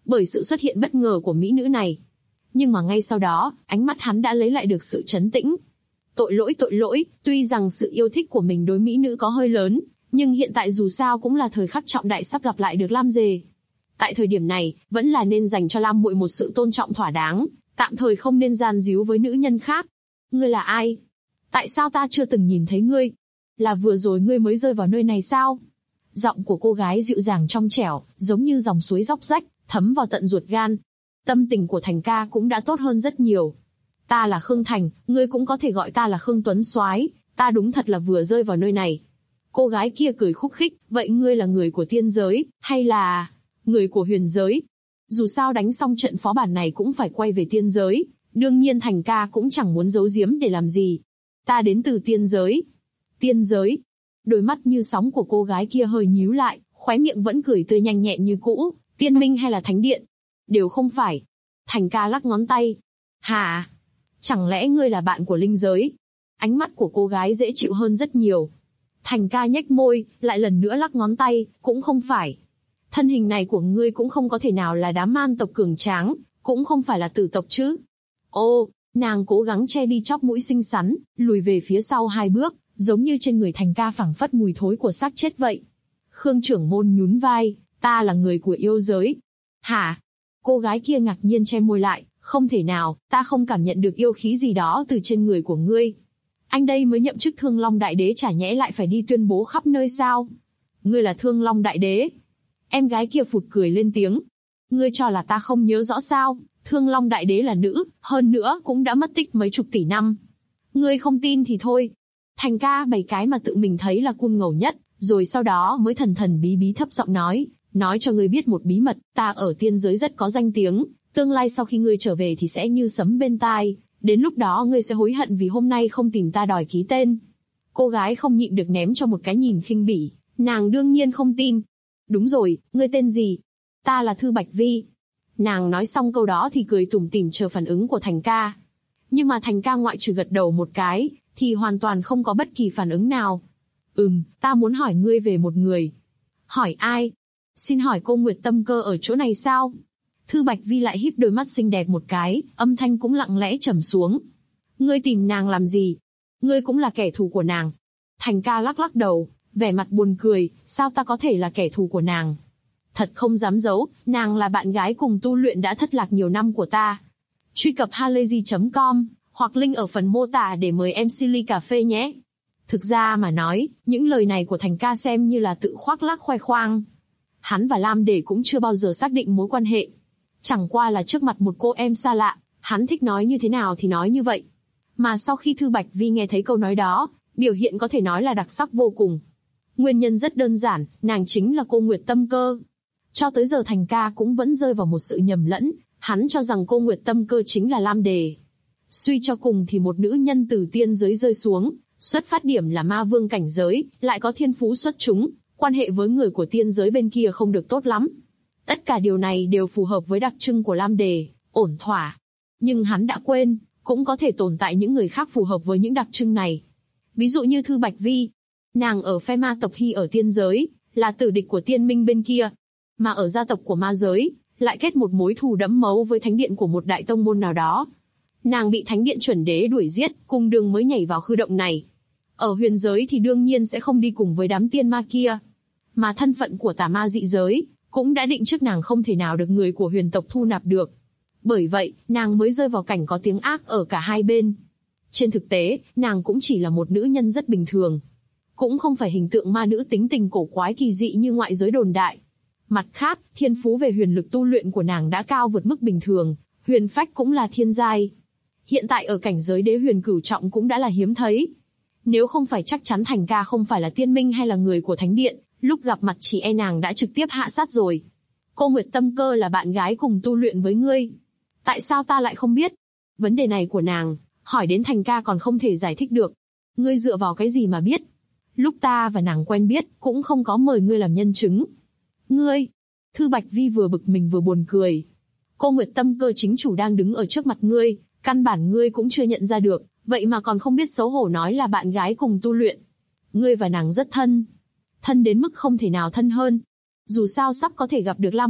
bởi sự xuất hiện bất ngờ của mỹ nữ này. Nhưng mà ngay sau đó, ánh mắt hắn đã lấy lại được sự trấn tĩnh. Tội lỗi, tuy rằng sự yêu thích của mình đối mỹ nữ có hơi lớn, nhưng hiện tại dù sao cũng là thời khắc trọng đại sắp gặp lại được Lam Dề. Tại thời điểm này, vẫn là nên dành cho Lam muội một sự tôn trọng thỏa đáng, tạm thời không nên gian díu với nữ nhân khác. Ngươi là ai? Tại sao ta chưa từng nhìn thấy ngươi? Là vừa rồi ngươi mới rơi vào nơi này sao? Giọng của cô gái dịu dàng trong trẻo, giống như dòng suối róc rách, thấm vào tận ruột gan. Tâm tình của Thành ca cũng đã tốt hơn rất nhiều. Ta là Khương Thành, ngươi cũng có thể gọi ta là Khương Tuấn Soái, ta đúng thật là vừa rơi vào nơi này. Cô gái kia cười khúc khích, vậy ngươi là người của tiên giới, hay là người của huyền giới? Dù sao đánh xong trận phó bản này cũng phải quay về tiên giới, đương nhiên Thành ca cũng chẳng muốn giấu giếm để làm gì. Ta đến từ tiên giới. Tiên giới? Đôi mắt như sóng của cô gái kia hơi nhíu lại, khóe miệng vẫn cười tươi nhanh nhẹn như cũ. Tiên minh hay là thánh điện? Đều không phải. Thành ca lắc ngón tay. Hả? Chẳng lẽ ngươi là bạn của linh giới? Ánh mắt của cô gái dễ chịu hơn rất nhiều. Thành ca nhếch môi, lại lần nữa lắc ngón tay, cũng không phải. Thân hình này của ngươi cũng không có thể nào là đám man tộc cường tráng, cũng không phải là tử tộc chứ. Ô, nàng cố gắng che đi chóp mũi xinh xắn, lùi về phía sau 2 bước, giống như trên người Thành ca phảng phất mùi thối của xác chết vậy. Khương trưởng môn nhún vai, ta là người của yêu giới. Hả? Cô gái kia ngạc nhiên che môi lại, không thể nào, ta không cảm nhận được yêu khí gì đó từ trên người của ngươi. Anh đây mới nhậm chức Thương Long Đại Đế chả nhẽ lại phải đi tuyên bố khắp nơi sao? Ngươi là Thương Long Đại Đế? Em gái kia phụt cười lên tiếng. Ngươi cho là ta không nhớ rõ sao? Thương Long Đại Đế là nữ, hơn nữa cũng đã mất tích mấy chục tỷ năm. Ngươi không tin thì thôi. Thành ca bày cái mà tự mình thấy là cool ngầu nhất, rồi sau đó mới thần thần bí bí thấp giọng nói cho ngươi biết một bí mật, ta ở tiên giới rất có danh tiếng, tương lai sau khi ngươi trở về thì sẽ như sấm bên tai, đến lúc đó ngươi sẽ hối hận vì hôm nay không tìm ta đòi ký tên. Cô gái không nhịn được ném cho một cái nhìn khinh bỉ, nàng đương nhiên không tin. Đúng rồi, ngươi tên gì? Ta là Thư Bạch Vi. Nàng nói xong câu đó thì cười tủm tỉm chờ phản ứng của Thành ca. Nhưng mà Thành ca ngoại trừ gật đầu một cái, thì hoàn toàn không có bất kỳ phản ứng nào. Ta muốn hỏi ngươi về một người. Hỏi ai? Xin hỏi cô Nguyệt Tâm Cơ ở chỗ này sao? Thư Bạch Vi lại híp đôi mắt xinh đẹp một cái, âm thanh cũng lặng lẽ trầm xuống. Ngươi tìm nàng làm gì? Ngươi cũng là kẻ thù của nàng. Thành ca lắc lắc đầu, vẻ mặt buồn cười, sao ta có thể là kẻ thù của nàng? Thật không dám giấu, nàng là bạn gái cùng tu luyện đã thất lạc nhiều năm của ta. Truy cập halayzi.com, hoặc link ở phần mô tả để mời MC ly cà phê nhé. Thực ra mà nói, những lời này của Thành ca xem như là tự khoác lác khoe khoang. Hắn và Lam Đề cũng chưa bao giờ xác định mối quan hệ. Chẳng qua là trước mặt một cô em xa lạ, hắn thích nói như thế nào thì nói như vậy. Mà sau khi Thư Bạch Vi nghe thấy câu nói đó, biểu hiện có thể nói là đặc sắc vô cùng. Nguyên nhân rất đơn giản, nàng chính là cô Nguyệt Tâm Cơ. Cho tới giờ Thành ca cũng vẫn rơi vào một sự nhầm lẫn, hắn cho rằng cô Nguyệt Tâm Cơ chính là Lam Đề. Suy cho cùng thì một nữ nhân từ tiên giới rơi xuống, xuất phát điểm là ma vương cảnh giới, lại có thiên phú xuất chúng, quan hệ với người của tiên giới bên kia không được tốt lắm. Tất cả điều này đều phù hợp với đặc trưng của Lam Đề, ổn thỏa. Nhưng hắn đã quên, cũng có thể tồn tại những người khác phù hợp với những đặc trưng này. Ví dụ như Thư Bạch Vi, nàng ở phe ma tộc khi ở tiên giới, là tử địch của tiên minh bên kia. Mà ở gia tộc của ma giới, lại kết một mối thù đẫm máu với thánh điện của một đại tông môn nào đó. Nàng bị thánh điện chuẩn đế đuổi giết, cùng đường mới nhảy vào khư động này. Ở huyền giới thì đương nhiên sẽ không đi cùng với đám tiên ma kia. Mà thân phận của tà ma dị giới, cũng đã định trước nàng không thể nào được người của huyền tộc thu nạp được. Bởi vậy, nàng mới rơi vào cảnh có tiếng ác ở cả hai bên. Trên thực tế, nàng cũng chỉ là một nữ nhân rất bình thường. Cũng không phải hình tượng ma nữ tính tình cổ quái kỳ dị như ngoại giới đồn đại. Mặt khác, thiên phú về huyền lực tu luyện của nàng đã cao vượt mức bình thường, huyền phách cũng là thiên giai. Hiện tại ở cảnh giới đế huyền cửu trọng cũng đã là hiếm thấy. Nếu không phải chắc chắn Thành ca không phải là tiên minh hay là người của thánh điện, lúc gặp mặt chỉ e nàng đã trực tiếp hạ sát rồi. Cô Nguyệt Tâm Cơ là bạn gái cùng tu luyện với ngươi. Tại sao ta lại không biết? Vấn đề này của nàng, hỏi đến Thành ca còn không thể giải thích được. Ngươi dựa vào cái gì mà biết? Lúc ta và nàng quen biết, cũng không có mời ngươi làm nhân chứng. Ngươi! Thư Bạch Vi vừa bực mình vừa buồn cười. Cô Nguyệt Tâm Cơ chính chủ đang đứng ở trước mặt ngươi, căn bản ngươi cũng chưa nhận ra được, vậy mà còn không biết xấu hổ nói là bạn gái cùng tu luyện. Ngươi và nàng rất thân. Thân đến mức không thể nào thân hơn. Dù sao sắp có thể gặp được Lam muội,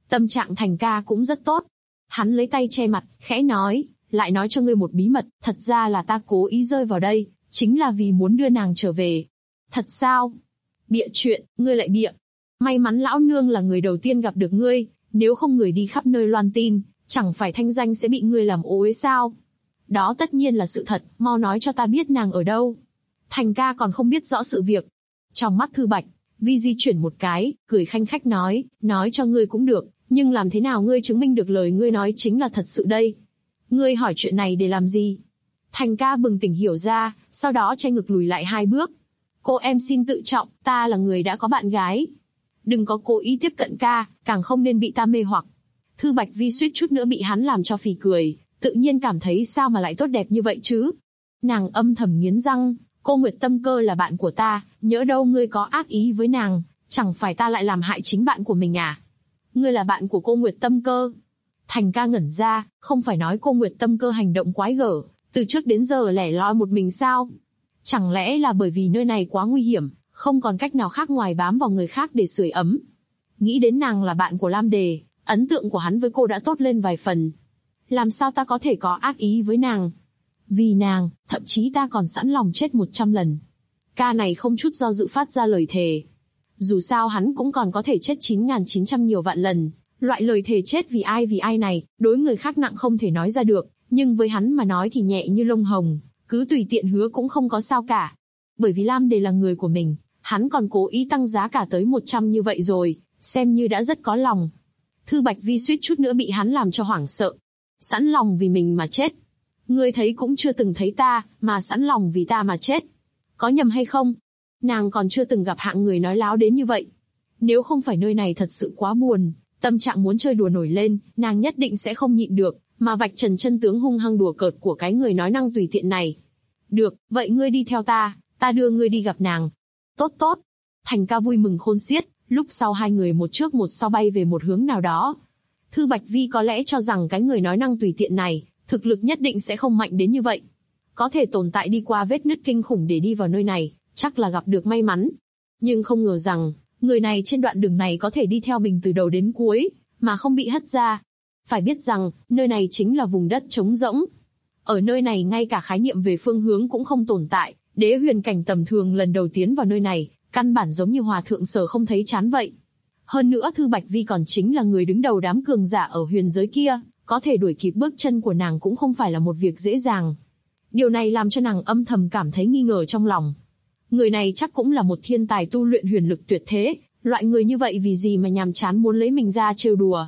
Tâm trạng Thành ca cũng rất tốt. Hắn lấy tay che mặt, khẽ nói, lại nói cho ngươi một bí mật, thật ra là ta cố ý rơi vào đây, chính là vì muốn đưa nàng trở về. Thật sao? Bịa chuyện, ngươi lại bịa. May mắn lão nương là người đầu tiên gặp được ngươi, nếu không người đi khắp nơi loan tin, chẳng phải thanh danh sẽ bị ngươi làm ô uế sao? Đó tất nhiên là sự thật, mau nói cho ta biết nàng ở đâu. Thành ca còn không biết rõ sự việc. Trong mắt Thư Bạch Vi di chuyển một cái, cười khanh khách nói cho ngươi cũng được, nhưng làm thế nào ngươi chứng minh được lời ngươi nói chính là thật sự đây? Ngươi hỏi chuyện này để làm gì? Thành ca bừng tỉnh hiểu ra, sau đó che ngực lùi lại 2 bước. Cô em xin tự trọng, ta là người đã có bạn gái. Đừng có cố ý tiếp cận ca, càng không nên bị ta mê hoặc. Thư Bạch Vi suýt chút nữa bị hắn làm cho phì cười, tự nhiên cảm thấy sao mà lại tốt đẹp như vậy chứ. Nàng âm thầm nghiến răng, cô Nguyệt Tâm Cơ là bạn của ta, nhỡ đâu ngươi có ác ý với nàng, chẳng phải ta lại làm hại chính bạn của mình à? Ngươi là bạn của cô Nguyệt Tâm Cơ? Thành ca ngẩn ra, không phải nói cô Nguyệt Tâm Cơ hành động quái gở, từ trước đến giờ lẻ loi một mình sao? Chẳng lẽ là bởi vì nơi này quá nguy hiểm, không còn cách nào khác ngoài bám vào người khác để sưởi ấm? Nghĩ đến nàng là bạn của Lam Đề, ấn tượng của hắn với cô đã tốt lên vài phần. Làm sao ta có thể có ác ý với nàng? Vì nàng, thậm chí ta còn sẵn lòng chết 100 lần. Ca này không chút do dự phát ra lời thề. Dù sao hắn cũng còn có thể chết 9.900 nhiều vạn lần. Loại lời thề chết vì ai này, đối người khác nặng không thể nói ra được, nhưng với hắn mà nói thì nhẹ như lông hồng, cứ tùy tiện hứa cũng không có sao cả. Bởi vì Lam Đề là người của mình, hắn còn cố ý tăng giá cả tới 100 như vậy rồi, xem như đã rất có lòng. Thư Bạch Vi suýt chút nữa bị hắn làm cho hoảng sợ. Sẵn lòng vì mình mà chết. Ngươi thấy cũng chưa từng thấy ta, mà sẵn lòng vì ta mà chết. Có nhầm hay không? Nàng còn chưa từng gặp hạng người nói láo đến như vậy. Nếu không phải nơi này thật sự quá buồn, tâm trạng muốn chơi đùa nổi lên, nàng nhất định sẽ không nhịn được, mà vạch trần chân tướng hung hăng đùa cợt của cái người nói năng tùy tiện này. Được, vậy ngươi đi theo ta đưa ngươi đi gặp nàng. Tốt tốt. Thành ca vui mừng khôn xiết, lúc sau 2 người một trước một sau bay về một hướng nào đó. Thư Bạch Vi có lẽ cho rằng cái người nói năng tùy tiện này, thực lực nhất định sẽ không mạnh đến như vậy. Có thể tồn tại đi qua vết nứt kinh khủng để đi vào nơi này, chắc là gặp được may mắn. Nhưng không ngờ rằng, người này trên đoạn đường này có thể đi theo mình từ đầu đến cuối, mà không bị hất ra. Phải biết rằng, nơi này chính là vùng đất trống rỗng. Ở nơi này ngay cả khái niệm về phương hướng cũng không tồn tại, đế huyền cảnh tầm thường lần đầu tiến vào nơi này, căn bản giống như hòa thượng sờ không thấy chán vậy. Hơn nữa Thư Bạch Vi còn chính là người đứng đầu đám cường giả ở huyền giới kia, có thể đuổi kịp bước chân của nàng cũng không phải là một việc dễ dàng. Điều này làm cho nàng âm thầm cảm thấy nghi ngờ trong lòng. Người này chắc cũng là một thiên tài tu luyện huyền lực tuyệt thế, loại người như vậy vì gì mà nhàm chán muốn lấy mình ra trêu đùa.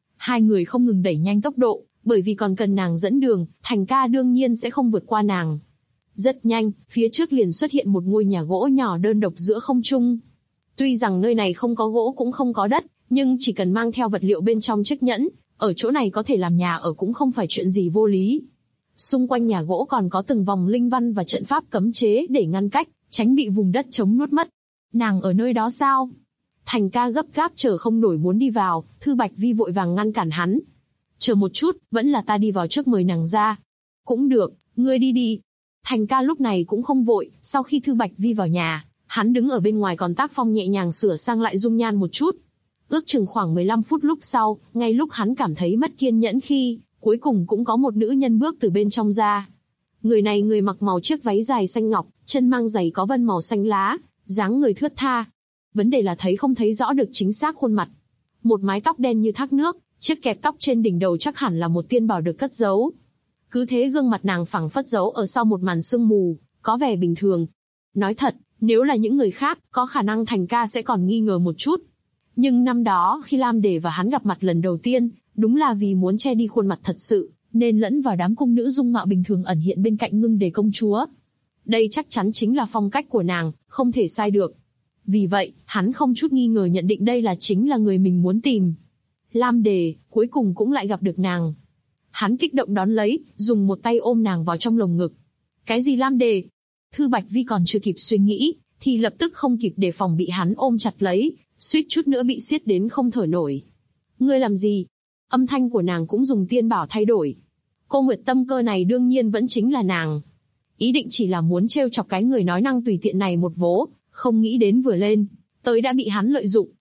2 người không ngừng đẩy nhanh tốc độ, bởi vì còn cần nàng dẫn đường, Thành ca đương nhiên sẽ không vượt qua nàng. Rất nhanh, phía trước liền xuất hiện một ngôi nhà gỗ nhỏ đơn độc giữa không trung. Tuy rằng nơi này không có gỗ cũng không có đất, nhưng chỉ cần mang theo vật liệu bên trong chiếc nhẫn, ở chỗ này có thể làm nhà ở cũng không phải chuyện gì vô lý. Xung quanh nhà gỗ còn có từng vòng linh văn và trận pháp cấm chế để ngăn cách, tránh bị vùng đất trống nuốt mất. Nàng ở nơi đó sao? Thành ca gấp gáp chờ không nổi muốn đi vào, Thư Bạch Vi vội vàng ngăn cản hắn. Chờ một chút, vẫn là ta đi vào trước mời nàng ra. Cũng được, ngươi đi đi. Thành ca lúc này cũng không vội, sau khi Thư Bạch Vi vào nhà, hắn đứng ở bên ngoài còn tác phong nhẹ nhàng sửa sang lại dung nhan một chút. Ước chừng khoảng 15 phút lúc sau, ngay lúc hắn cảm thấy mất kiên nhẫn khi, cuối cùng cũng có một nữ nhân bước từ bên trong ra. Người này người mặc màu chiếc váy dài xanh ngọc, chân mang giày có vân màu xanh lá, dáng người thướt tha. Vấn đề là thấy không thấy rõ được chính xác khuôn mặt. Một mái tóc đen như thác nước, chiếc kẹp tóc trên đỉnh đầu chắc hẳn là một tiên bảo được cất giấu. Cứ thế gương mặt nàng phẳng phất giấu ở sau một màn sương mù, có vẻ bình thường. Nói thật, nếu là những người khác, có khả năng Thành ca sẽ còn nghi ngờ một chút. Nhưng năm đó khi Lam Đề và hắn gặp mặt lần đầu tiên, đúng là vì muốn che đi khuôn mặt thật sự, nên lẫn vào đám cung nữ dung mạo bình thường ẩn hiện bên cạnh Ngưng Đề công chúa. Đây chắc chắn chính là phong cách của nàng, không thể sai được. Vì vậy, hắn không chút nghi ngờ nhận định đây là chính là người mình muốn tìm. Lam Đề, cuối cùng cũng lại gặp được nàng. Hắn kích động đón lấy, dùng một tay ôm nàng vào trong lồng ngực. Cái gì Lam Đề? Thư Bạch Vi còn chưa kịp suy nghĩ, thì lập tức không kịp đề phòng bị hắn ôm chặt lấy, suýt chút nữa bị siết đến không thở nổi. Ngươi làm gì? Âm thanh của nàng cũng dùng tiên bảo thay đổi. Cô Nguyệt Tâm Cơ này đương nhiên vẫn chính là nàng. Ý định chỉ là muốn trêu chọc cái người nói năng tùy tiện này một vố, không nghĩ đến vừa lên tới đã bị hắn lợi dụng,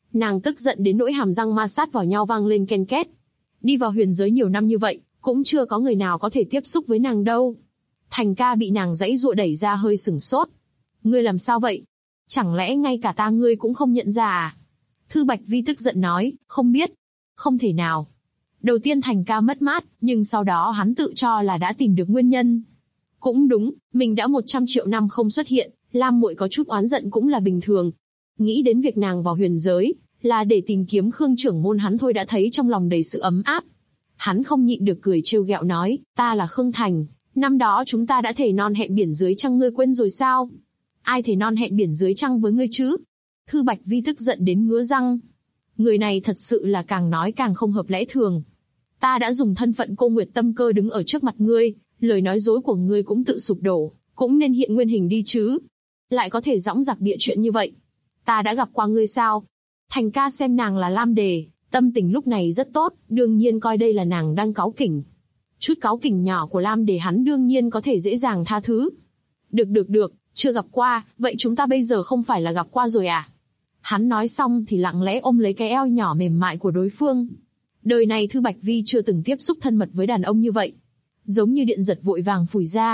Nàng tức giận đến nỗi hàm răng ma sát vào nhau vang lên ken két. Đi vào huyền giới nhiều năm như vậy, cũng chưa có người nào có thể tiếp xúc với nàng đâu. Thành ca bị nàng giãy giụa đẩy ra hơi sửng sốt. Ngươi làm sao vậy? Chẳng lẽ ngay cả ta ngươi cũng không nhận ra à? Thư Bạch Vi tức giận nói, không biết. Không thể nào. Đầu tiên Thành ca mất mát, nhưng sau đó hắn tự cho là đã tìm được nguyên nhân. Cũng đúng, mình đã 100 triệu năm không xuất hiện, Lam muội có chút oán giận cũng là bình thường. Nghĩ đến việc nàng vào huyền giới, là để tìm kiếm Khương trưởng môn, hắn thôi đã thấy trong lòng đầy sự ấm áp. Hắn không nhịn được cười trêu ghẹo nói, ta là Khương Thành, năm đó chúng ta đã thề non hẹn biển dưới trăng, ngươi quên rồi sao? Ai thề non hẹn biển dưới trăng với ngươi chứ? Thư Bạch Vi tức giận đến ngứa răng. Người này thật sự là càng nói càng không hợp lẽ thường. Ta đã dùng thân phận cô Nguyệt Tâm Cơ đứng ở trước mặt ngươi, lời nói dối của ngươi cũng tự sụp đổ, cũng nên hiện nguyên hình đi chứ. Lại có thể dõng dạc bịa chuyện như vậy. Ta đã gặp qua ngươi sao? Thành ca xem nàng là Lam Đề, tâm tình lúc này rất tốt, đương nhiên coi đây là nàng đang cáu kỉnh. Chút cáu kỉnh nhỏ của Lam Đề hắn đương nhiên có thể dễ dàng tha thứ. Được, chưa gặp qua, vậy chúng ta bây giờ không phải là gặp qua rồi à? Hắn nói xong thì lặng lẽ ôm lấy cái eo nhỏ mềm mại của đối phương. Đời này Thư Bạch Vi chưa từng tiếp xúc thân mật với đàn ông như vậy. Giống như điện giật vội vàng phủi ra.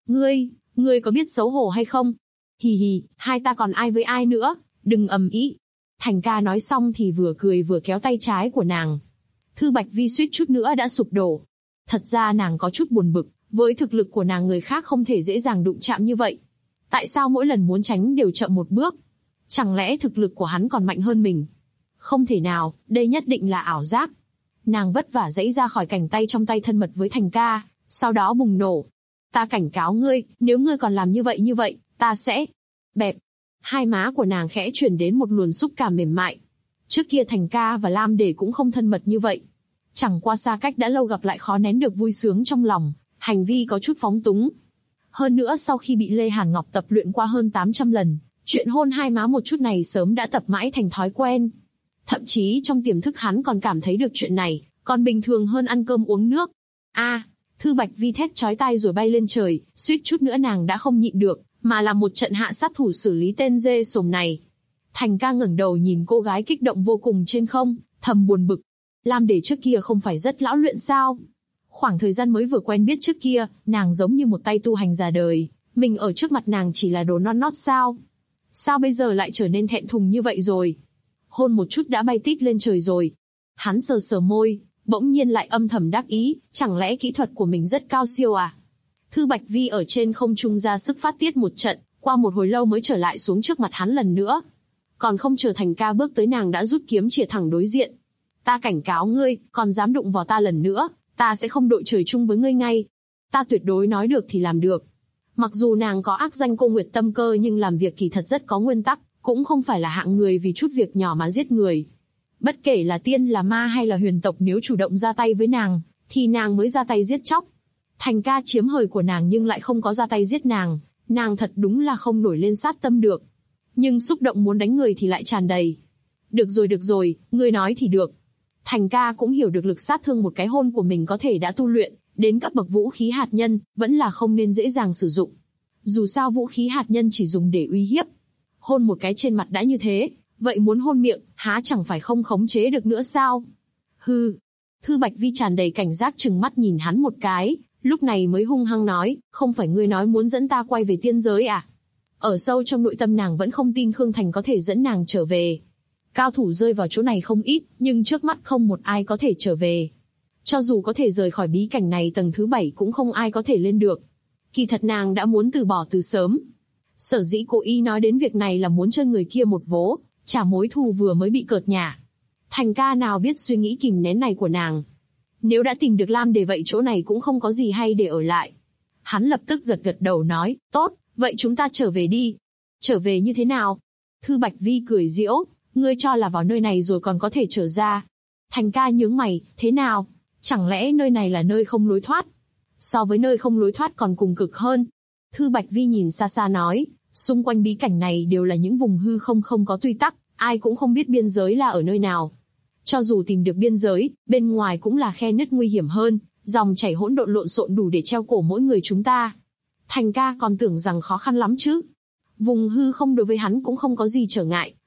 Ngươi có biết xấu hổ hay không? Hì hì, hai ta còn ai với ai nữa, đừng ầm ĩ. Thành ca nói xong thì vừa cười vừa kéo tay trái của nàng. Thư Bạch Vi suýt chút nữa đã sụp đổ. Thật ra nàng có chút buồn bực, với thực lực của nàng người khác không thể dễ dàng đụng chạm như vậy. Tại sao mỗi lần muốn tránh đều chậm một bước? Chẳng lẽ thực lực của hắn còn mạnh hơn mình? Không thể nào, đây nhất định là ảo giác. Nàng vất vả giãy ra khỏi cảnh tay trong tay thân mật với Thành ca, sau đó bùng nổ. Ta cảnh cáo ngươi, nếu ngươi còn làm như vậy, ta sẽ... Bẹp. Hai má của nàng khẽ chuyển đến một luồng xúc cảm mềm mại. Trước kia Thành ca và Lam Đề cũng không thân mật như vậy. Chẳng qua xa cách đã lâu gặp lại khó nén được vui sướng trong lòng, hành vi có chút phóng túng. Hơn nữa sau khi bị Lê Hàn Ngọc tập luyện qua hơn 800 lần, chuyện hôn hai má một chút này sớm đã tập mãi thành thói quen. Thậm chí trong tiềm thức hắn còn cảm thấy được chuyện này còn bình thường hơn ăn cơm uống nước. Thư Bạch Vi thét chói tai rồi bay lên trời, suýt chút nữa nàng đã không nhịn được, mà là một trận hạ sát thủ xử lý tên dê sồm này. Thành ca ngẩng đầu nhìn cô gái kích động vô cùng trên không, thầm buồn bực. Lam Đề trước kia không phải rất lão luyện sao? Khoảng thời gian mới vừa quen biết trước kia, nàng giống như một tay tu hành già đời, mình ở trước mặt nàng chỉ là đồ non nót sao? Sao bây giờ lại trở nên thẹn thùng như vậy rồi? Hôn một chút đã bay tít lên trời rồi. Hắn sờ sờ môi, bỗng nhiên lại âm thầm đắc ý, chẳng lẽ kỹ thuật của mình rất cao siêu à? Thư Bạch Vi ở trên không trung ra sức phát tiết một trận, qua một hồi lâu mới trở lại xuống trước mặt hắn lần nữa. Còn không chờ Thành ca bước tới nàng đã rút kiếm chĩa thẳng đối diện. Ta cảnh cáo ngươi, còn dám đụng vào ta lần nữa, ta sẽ không đội trời chung với ngươi ngay. Ta tuyệt đối nói được thì làm được. Mặc dù nàng có ác danh cô Nguyệt Tâm Cơ nhưng làm việc kỳ thật rất có nguyên tắc, cũng không phải là hạng người vì chút việc nhỏ mà giết người. Bất kể là tiên là ma hay là huyền tộc, nếu chủ động ra tay với nàng, thì nàng mới ra tay giết chóc. Thành ca chiếm hời của nàng nhưng lại không có ra tay giết nàng, nàng thật đúng là không nổi lên sát tâm được. Nhưng xúc động muốn đánh người thì lại tràn đầy. Được rồi, ngươi nói thì được. Thành ca cũng hiểu được lực sát thương một cái hôn của mình có thể đã tu luyện đến cấp bậc vũ khí hạt nhân, vẫn là không nên dễ dàng sử dụng. Dù sao vũ khí hạt nhân chỉ dùng để uy hiếp. Hôn một cái trên mặt đã như thế, vậy muốn hôn miệng, há chẳng phải không khống chế được nữa sao? Hừ. Thư Bạch Vi tràn đầy cảnh giác trừng mắt nhìn hắn một cái, lúc này mới hung hăng nói, không phải ngươi nói muốn dẫn ta quay về tiên giới à? Ở sâu trong nội tâm nàng vẫn không tin Khương Thành có thể dẫn nàng trở về. Cao thủ rơi vào chỗ này không ít, nhưng trước mắt không một ai có thể trở về. Cho dù có thể rời khỏi bí cảnh này tầng thứ 7 cũng không ai có thể lên được. Kỳ thật nàng đã muốn từ bỏ từ sớm. Sở dĩ cố ý nói đến việc này là muốn chơi người kia một vố, trả mối thù vừa mới bị cợt nhả. Thành ca nào biết suy nghĩ kìm nén này của nàng. Nếu đã tìm được Lam Đề vậy chỗ này cũng không có gì hay để ở lại. Hắn lập tức gật đầu nói, tốt, vậy chúng ta trở về đi. Trở về như thế nào? Thư Bạch Vi cười giễu, ngươi cho là vào nơi này rồi còn có thể trở ra. Thành ca nhướng mày, thế nào? Chẳng lẽ nơi này là nơi không lối thoát? So với nơi không lối thoát còn cùng cực hơn. Thư Bạch Vi nhìn xa xa nói, xung quanh bí cảnh này đều là những vùng hư không có quy tắc, ai cũng không biết biên giới là ở nơi nào. Cho dù tìm được biên giới, bên ngoài cũng là khe nứt nguy hiểm hơn, dòng chảy hỗn độn lộn xộn đủ để treo cổ mỗi người chúng ta. Thành ca còn tưởng rằng khó khăn lắm chứ. Vùng hư không đối với hắn cũng không có gì trở ngại,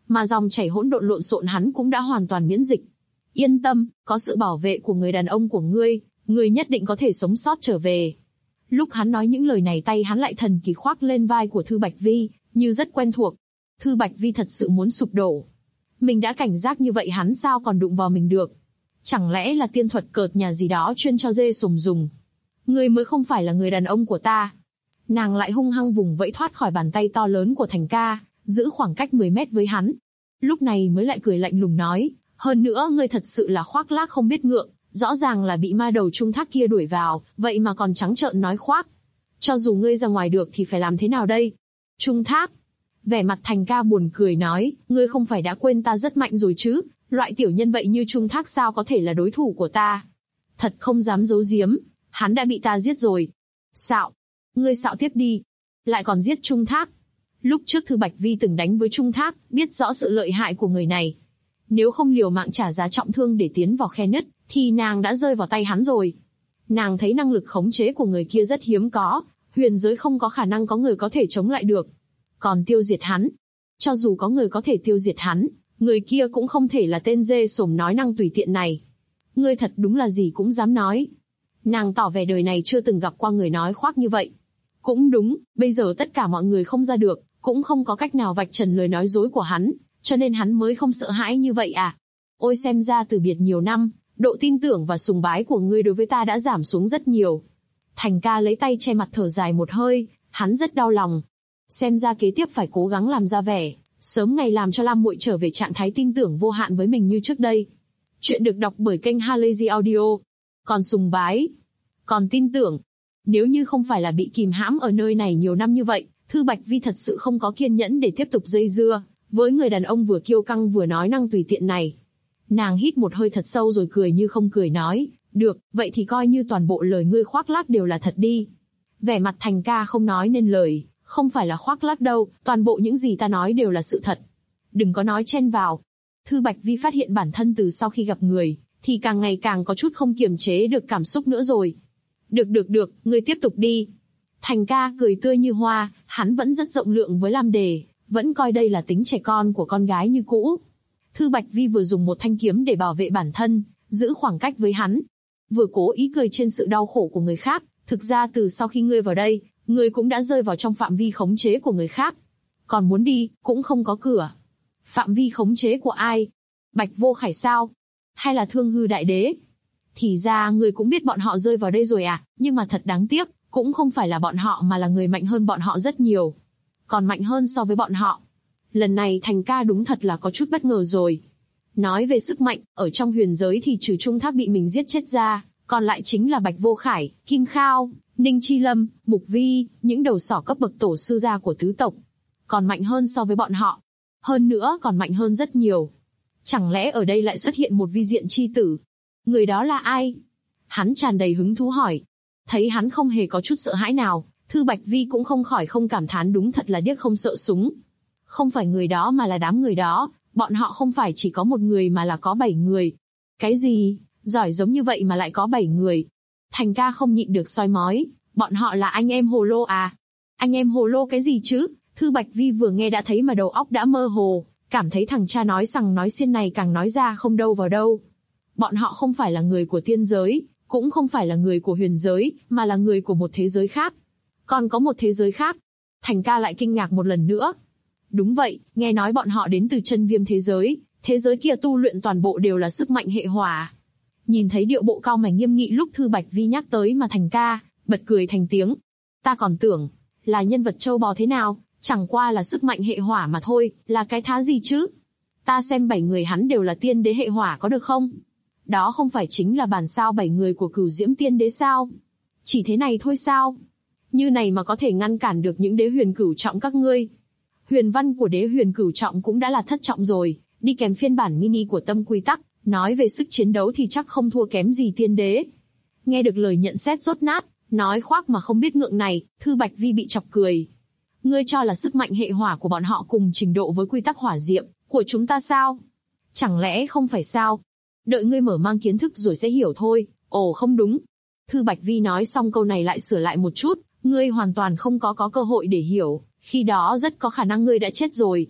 Mà dòng chảy hỗn độn lộn xộn hắn cũng đã hoàn toàn miễn dịch. Yên tâm, có sự bảo vệ của người đàn ông của ngươi nhất định có thể sống sót trở về. Lúc hắn nói những lời này tay hắn lại thần kỳ khoác lên vai của Thư Bạch Vi, như rất quen thuộc. Thư Bạch Vi thật sự muốn sụp đổ. Mình đã cảnh giác như vậy hắn sao còn đụng vào mình được? Chẳng lẽ là tiên thuật cợt nhà gì đó chuyên cho dê sùm dùng? Ngươi mới không phải là người đàn ông của ta. Nàng lại hung hăng vùng vẫy thoát khỏi bàn tay to lớn của Thành Ca, giữ khoảng cách 10 mét với hắn. Lúc này mới lại cười lạnh lùng nói, hơn nữa ngươi thật sự là khoác lác không biết ngượng, rõ ràng là bị ma đầu Trung Thác kia đuổi vào, vậy mà còn trắng trợn nói khoác. Cho dù ngươi ra ngoài được thì phải làm thế nào đây? Trung Thác. Vẻ mặt Thành Ca buồn cười nói, ngươi không phải đã quên ta rất mạnh rồi chứ, loại tiểu nhân vậy như Trung Thác sao có thể là đối thủ của ta? Thật không dám giấu giếm, hắn đã bị ta giết rồi. Xạo. Ngươi xạo tiếp đi. Lại còn giết Trung Thác. Lúc trước Thư Bạch Vi từng đánh với Trung Thác, biết rõ sự lợi hại của người này. Nếu không liều mạng trả giá trọng thương để tiến vào khe nứt, thì nàng đã rơi vào tay hắn rồi. Nàng thấy năng lực khống chế của người kia rất hiếm có, huyền giới không có khả năng có người có thể chống lại được. Còn tiêu diệt hắn, cho dù có người có thể tiêu diệt hắn, người kia cũng không thể là tên dê sồm nói năng tùy tiện này. Ngươi thật đúng là gì cũng dám nói. Nàng tỏ vẻ đời này chưa từng gặp qua người nói khoác như vậy. Cũng đúng, bây giờ tất cả mọi người không ra được, cũng không có cách nào vạch trần lời nói dối của hắn, cho nên hắn mới không sợ hãi như vậy à. Ôi xem ra từ biệt nhiều năm, độ tin tưởng và sùng bái của ngươi đối với ta đã giảm xuống rất nhiều. Thành Ca lấy tay che mặt thở dài một hơi, hắn rất đau lòng. Xem ra kế tiếp phải cố gắng làm ra vẻ, sớm ngày làm cho Lam muội trở về trạng thái tin tưởng vô hạn với mình như trước đây. Chuyện được đọc bởi kênh Halazy Audio. Còn sùng bái, còn tin tưởng. Nếu như không phải là bị kìm hãm ở nơi này nhiều năm như vậy, Thư Bạch Vi thật sự không có kiên nhẫn để tiếp tục dây dưa với người đàn ông vừa kiêu căng vừa nói năng tùy tiện này. Nàng hít một hơi thật sâu rồi cười như không cười nói, được, vậy thì coi như toàn bộ lời ngươi khoác lác đều là thật đi. Vẻ mặt Thành Ca không nói nên lời, không phải là khoác lác đâu, toàn bộ những gì ta nói đều là sự thật. Đừng có nói chen vào. Thư Bạch Vi phát hiện bản thân từ sau khi gặp người, thì càng ngày càng có chút không kiềm chế được cảm xúc nữa rồi. Được, ngươi tiếp tục đi. Thành Ca cười tươi như hoa, hắn vẫn rất rộng lượng với Lam Đề, vẫn coi đây là tính trẻ con của con gái như cũ. Thư Bạch Vi vừa dùng một thanh kiếm để bảo vệ bản thân, giữ khoảng cách với hắn. Vừa cố ý cười trên sự đau khổ của người khác, thực ra từ sau khi ngươi vào đây, ngươi cũng đã rơi vào trong phạm vi khống chế của người khác. Còn muốn đi, cũng không có cửa. Phạm vi khống chế của ai? Bạch Vô Khải sao? Hay là Thương Hư Đại Đế? Thì ra ngươi cũng biết bọn họ rơi vào đây rồi à, nhưng mà thật đáng tiếc, cũng không phải là bọn họ mà là người mạnh hơn bọn họ rất nhiều. Còn mạnh hơn so với bọn họ. Lần này Thành Ca đúng thật là có chút bất ngờ rồi. Nói về sức mạnh, ở trong huyền giới thì trừ Trung Thác bị mình giết chết ra, còn lại chính là Bạch Vô Khải, Kim Khao, Ninh Chi Lâm, Mục Vi, những đầu sỏ cấp bậc tổ sư gia của tứ tộc. Còn mạnh hơn so với bọn họ. Hơn nữa còn mạnh hơn rất nhiều. Chẳng lẽ ở đây lại xuất hiện một vi diện chi tử? Người đó là ai? Hắn tràn đầy hứng thú hỏi. Thấy hắn không hề có chút sợ hãi nào, Thư Bạch Vi cũng không khỏi không cảm thán đúng thật là điếc không sợ súng. Không phải người đó mà là đám người đó, bọn họ không phải chỉ có một người mà là có 7 người. Cái gì? Giỏi giống như vậy mà lại có 7 người. Thành Ca không nhịn được soi mói, bọn họ là anh em Hồ Lô à? Anh em Hồ Lô cái gì chứ? Thư Bạch Vi vừa nghe đã thấy mà đầu óc đã mơ hồ, cảm thấy thằng cha nói sằng nói xiên này càng nói ra không đâu vào đâu. Bọn họ không phải là người của tiên giới, cũng không phải là người của huyền giới, mà là người của một thế giới khác. Còn có một thế giới khác. Thành Ca lại kinh ngạc một lần nữa. Đúng vậy, nghe nói bọn họ đến từ chân viêm thế giới kia tu luyện toàn bộ đều là sức mạnh hệ hỏa. Nhìn thấy điệu bộ cao mày nghiêm nghị lúc Thư Bạch Vi nhắc tới mà Thành Ca bật cười thành tiếng. Ta còn tưởng là nhân vật châu bò thế nào, chẳng qua là sức mạnh hệ hỏa mà thôi, là cái thá gì chứ? Ta xem 7 người hắn đều là tiên đế hệ hỏa có được không? Đó không phải chính là bản sao 7 người của Cửu Diễm Tiên Đế sao? Chỉ thế này thôi sao? Như này mà có thể ngăn cản được những đế huyền cửu trọng các ngươi. Huyền văn của đế huyền cửu trọng cũng đã là thất trọng rồi, đi kèm phiên bản mini của tâm quy tắc, nói về sức chiến đấu thì chắc không thua kém gì tiên đế. Nghe được lời nhận xét rốt nát, nói khoác mà không biết ngượng này, Thư Bạch Vi bị chọc cười. Ngươi cho là sức mạnh hệ hỏa của bọn họ cùng trình độ với quy tắc hỏa diệm của chúng ta sao? Chẳng lẽ không phải sao? Đợi ngươi mở mang kiến thức rồi sẽ hiểu thôi. Ồ không đúng. Thư Bạch Vi nói xong câu này lại sửa lại một chút, ngươi hoàn toàn không có cơ hội để hiểu, khi đó rất có khả năng ngươi đã chết rồi.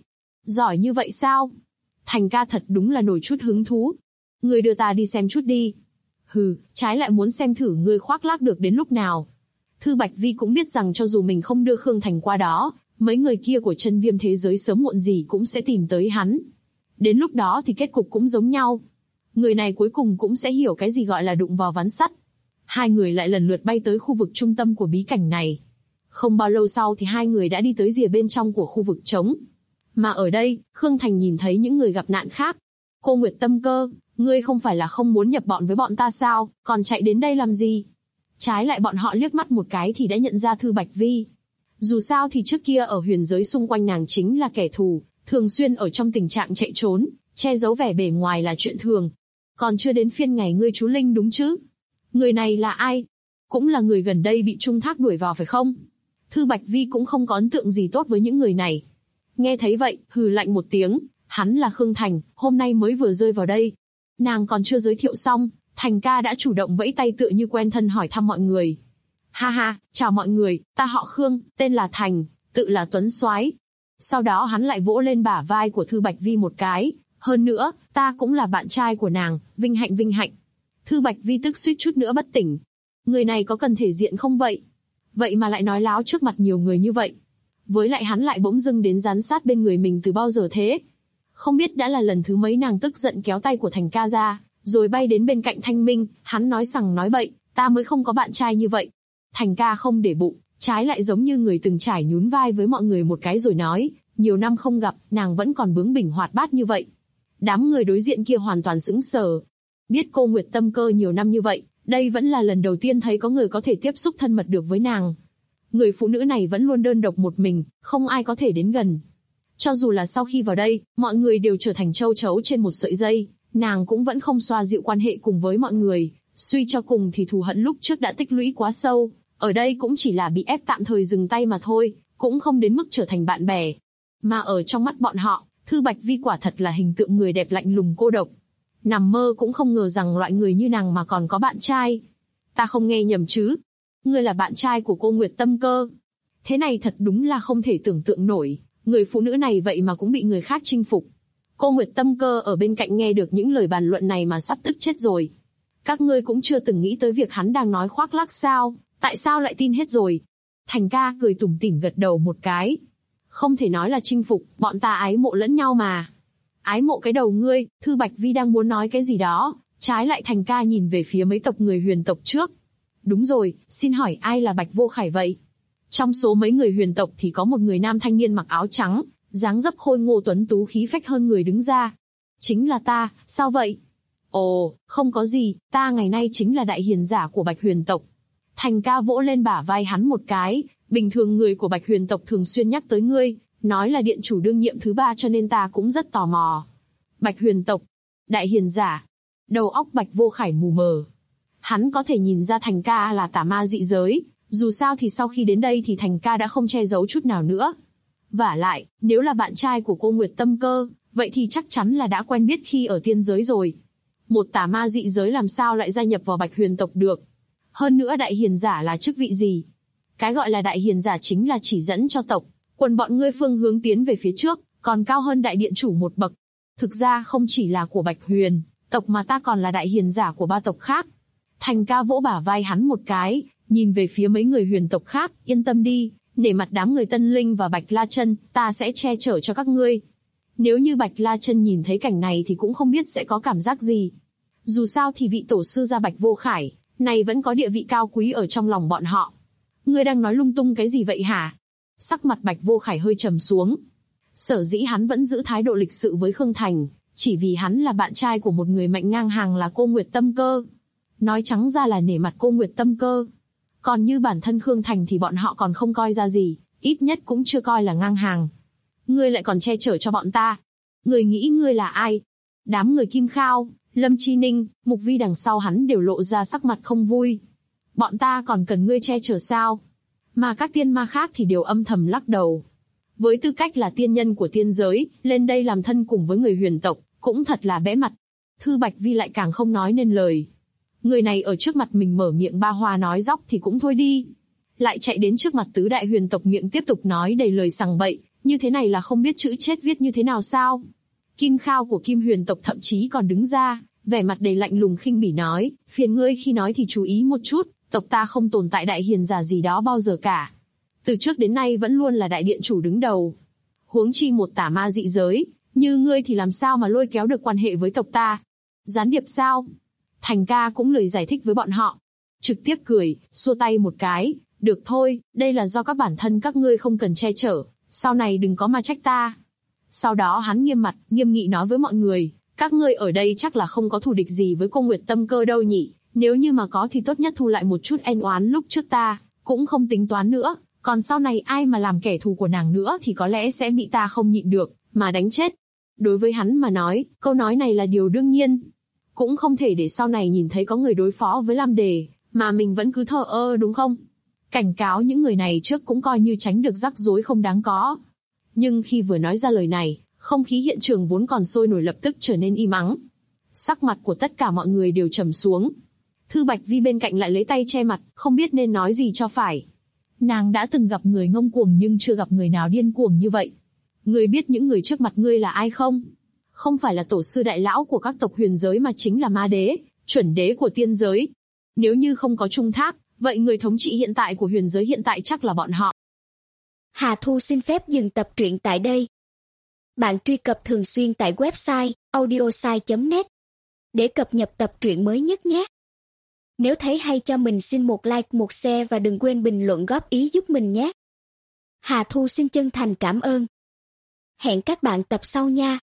Giỏi như vậy sao? Thành ca thật đúng là nổi chút hứng thú. Ngươi đưa ta đi xem chút đi. Hừ, trái lại muốn xem thử ngươi khoác lác được đến lúc nào. Thư Bạch Vi cũng biết rằng cho dù mình không đưa Khương Thành qua đó, mấy người kia của chân viêm thế giới sớm muộn gì cũng sẽ tìm tới hắn. Đến lúc đó thì kết cục cũng giống nhau. Người này cuối cùng cũng sẽ hiểu cái gì gọi là đụng vào ván sắt. Hai người lại lần lượt bay tới khu vực trung tâm của bí cảnh này. Không bao lâu sau thì hai người đã đi tới rìa bên trong của khu vực trống. Mà ở đây, Khương Thành nhìn thấy những người gặp nạn khác. Cô Nguyệt Tâm Cơ, ngươi không phải là không muốn nhập bọn với bọn ta sao, còn chạy đến đây làm gì? Trái lại bọn họ liếc mắt một cái thì đã nhận ra Thư Bạch Vi. Dù sao thì trước kia ở huyền giới xung quanh nàng chính là kẻ thù, thường xuyên ở trong tình trạng chạy trốn, che giấu vẻ bề ngoài là chuyện thường. Còn chưa đến phiên ngày ngươi chú Linh đúng chứ? Người này là ai? Cũng là người gần đây bị Trung Thác đuổi vào phải không? Thư Bạch Vi cũng không có ấn tượng gì tốt với những người này. Nghe thấy vậy, hừ lạnh một tiếng, hắn là Khương Thành, hôm nay mới vừa rơi vào đây. Nàng còn chưa giới thiệu xong, Thành ca đã chủ động vẫy tay tựa như quen thân hỏi thăm mọi người. Ha ha, chào mọi người, ta họ Khương, tên là Thành, tự là Tuấn Soái. Sau đó hắn lại vỗ lên bả vai của Thư Bạch Vi một cái, hơn nữa, ta cũng là bạn trai của nàng, vinh hạnh vinh hạnh. Thư Bạch Vi tức suýt chút nữa bất tỉnh. Người này có cần thể diện không vậy? Vậy mà lại nói láo trước mặt nhiều người như vậy. Với lại hắn lại bỗng dưng đến dán sát bên người mình từ bao giờ thế? Không biết đã là lần thứ mấy nàng tức giận kéo tay của Thành ca ra, rồi bay đến bên cạnh Thanh Minh, hắn nói sằng nói bậy, ta mới không có bạn trai như vậy. Thành ca không để bụng, trái lại giống như người từng trải nhún vai với mọi người một cái rồi nói, nhiều năm không gặp, nàng vẫn còn bướng bỉnh hoạt bát như vậy. Đám người đối diện kia hoàn toàn sững sờ. Biết cô Nguyệt Tâm Cơ nhiều năm như vậy, đây vẫn là lần đầu tiên thấy có người có thể tiếp xúc thân mật được với nàng. Người phụ nữ này vẫn luôn đơn độc một mình, không ai có thể đến gần. Cho dù là sau khi vào đây, mọi người đều trở thành châu chấu trên một sợi dây, nàng cũng vẫn không xoa dịu quan hệ cùng với mọi người. Suy cho cùng thì thù hận lúc trước đã tích lũy quá sâu, ở đây cũng chỉ là bị ép tạm thời dừng tay mà thôi, cũng không đến mức trở thành bạn bè. Mà ở trong mắt bọn họ, Thư Bạch Vi quả thật là hình tượng người đẹp lạnh lùng cô độc. Nằm mơ cũng không ngờ rằng loại người như nàng mà còn có bạn trai. Ta không nghe nhầm chứ? Ngươi là bạn trai của cô Nguyệt Tâm Cơ. Thế này thật đúng là không thể tưởng tượng nổi, người phụ nữ này vậy mà cũng bị người khác chinh phục. Cô Nguyệt Tâm Cơ ở bên cạnh nghe được những lời bàn luận này mà sắp tức chết rồi. Các ngươi cũng chưa từng nghĩ tới việc hắn đang nói khoác lác sao, tại sao lại tin hết rồi? Thành ca cười tủm tỉm gật đầu một cái. Không thể nói là chinh phục, bọn ta ái mộ lẫn nhau mà. Ái mộ cái đầu ngươi, Thư Bạch Vi đang muốn nói cái gì đó, trái lại Thành ca nhìn về phía mấy tộc người huyền tộc trước. Đúng rồi, xin hỏi ai là Bạch Vô Khải vậy? Trong số mấy người huyền tộc thì có một người nam thanh niên mặc áo trắng, dáng dấp khôi ngô tuấn tú khí phách hơn người đứng ra. Chính là ta, sao vậy? Ồ, không có gì, ta ngày nay chính là đại hiền giả của Bạch Huyền tộc. Thành ca vỗ lên bả vai hắn một cái, bình thường người của Bạch Huyền tộc thường xuyên nhắc tới ngươi, nói là điện chủ đương nhiệm thứ 3 cho nên ta cũng rất tò mò. Bạch Huyền tộc, đại hiền giả, đầu óc Bạch Vô Khải mù mờ. Hắn có thể nhìn ra Thành ca là tà ma dị giới, dù sao thì sau khi đến đây thì Thành ca đã không che giấu chút nào nữa. Vả lại, nếu là bạn trai của cô Nguyệt Tâm Cơ, vậy thì chắc chắn là đã quen biết khi ở tiên giới rồi. Một tà ma dị giới làm sao lại gia nhập vào Bạch Huyền tộc được? Hơn nữa đại hiền giả là chức vị gì? Cái gọi là đại hiền giả chính là chỉ dẫn cho tộc, quần bọn ngươi phương hướng tiến về phía trước, còn cao hơn đại điện chủ một bậc. Thực ra không chỉ là của Bạch Huyền tộc mà ta còn là đại hiền giả của 3 tộc khác. Thành ca vỗ bả vai hắn một cái, nhìn về phía mấy người huyền tộc khác, yên tâm đi, nể mặt đám người Tân Linh và Bạch La Chân, ta sẽ che chở cho các ngươi. Nếu như Bạch La Chân nhìn thấy cảnh này thì cũng không biết sẽ có cảm giác gì. Dù sao thì vị tổ sư gia Bạch Vô Khải này vẫn có địa vị cao quý ở trong lòng bọn họ. Ngươi đang nói lung tung cái gì vậy hả? Sắc mặt Bạch Vô Khải hơi trầm xuống. Sở dĩ hắn vẫn giữ thái độ lịch sự với Khương Thành, chỉ vì hắn là bạn trai của một người mạnh ngang hàng là cô Nguyệt Tâm Cơ. Nói trắng ra là nể mặt cô Nguyệt Tâm Cơ. Còn như bản thân Khương Thành thì bọn họ còn không coi ra gì, ít nhất cũng chưa coi là ngang hàng. Ngươi lại còn che chở cho bọn ta. Ngươi nghĩ ngươi là ai? Đám người Kim Khao, Lâm Chi Ninh, Mục Vi đằng sau hắn đều lộ ra sắc mặt không vui. Bọn ta còn cần ngươi che chở sao? Mà các tiên ma khác thì đều âm thầm lắc đầu. Với tư cách là tiên nhân của tiên giới, lên đây làm thân cùng với người huyền tộc, cũng thật là bẽ mặt. Thư Bạch Vi lại càng không nói nên lời. Người này ở trước mặt mình mở miệng ba hoa nói dóc thì cũng thôi đi. Lại chạy đến trước mặt tứ đại huyền tộc miệng tiếp tục nói đầy lời sằng bậy, Như thế này là không biết chữ chết viết như thế nào sao? Kim Khao của Kim Huyền tộc thậm chí còn đứng ra, vẻ mặt đầy lạnh lùng khinh bỉ nói, phiền ngươi khi nói thì chú ý một chút, tộc ta không tồn tại đại hiền giả gì đó bao giờ cả. Từ trước đến nay vẫn luôn là đại điện chủ đứng đầu. Huống chi một tả ma dị giới, như ngươi thì làm sao mà lôi kéo được quan hệ với tộc ta? Gián điệp sao? Thành ca cũng lười giải thích với bọn họ. Trực tiếp cười, xua tay một cái, được thôi, đây là do các bản thân các ngươi không cần che chở, sau này đừng có mà trách ta. Sau đó hắn nghiêm mặt, nghiêm nghị nói với mọi người, các ngươi ở đây chắc là không có thù địch gì với cô Nguyệt Tâm Cơ đâu nhỉ, nếu như mà có thì tốt nhất thu lại một chút ân oán lúc trước ta, cũng không tính toán nữa, còn sau này ai mà làm kẻ thù của nàng nữa thì có lẽ sẽ bị ta không nhịn được, mà đánh chết. Đối với hắn mà nói, câu nói này là điều đương nhiên. Cũng không thể để sau này nhìn thấy có người đối phó với Lam Đề, mà mình vẫn cứ thờ ơ đúng không? Cảnh cáo những người này trước cũng coi như tránh được rắc rối không đáng có. Nhưng khi vừa nói ra lời này, không khí hiện trường vốn còn sôi nổi lập tức trở nên im ắng. Sắc mặt của tất cả mọi người đều trầm xuống. Thư Bạch Vi bên cạnh lại lấy tay che mặt, không biết nên nói gì cho phải. Nàng đã từng gặp người ngông cuồng nhưng chưa gặp người nào điên cuồng như vậy. Ngươi biết những người trước mặt ngươi là ai không? Không phải là tổ sư đại lão của các tộc huyền giới mà chính là ma đế, chuẩn đế của tiên giới. Nếu như không có Trung Thác, vậy người thống trị hiện tại của huyền giới hiện tại chắc là bọn họ. Hà Thu xin phép dừng tập truyện tại đây. Bạn truy cập thường xuyên tại website audiosai.net để cập nhật tập truyện mới nhất nhé. Nếu thấy hay cho mình xin một like, một share và đừng quên bình luận góp ý giúp mình nhé. Hà Thu xin chân thành cảm ơn. Hẹn các bạn tập sau nha.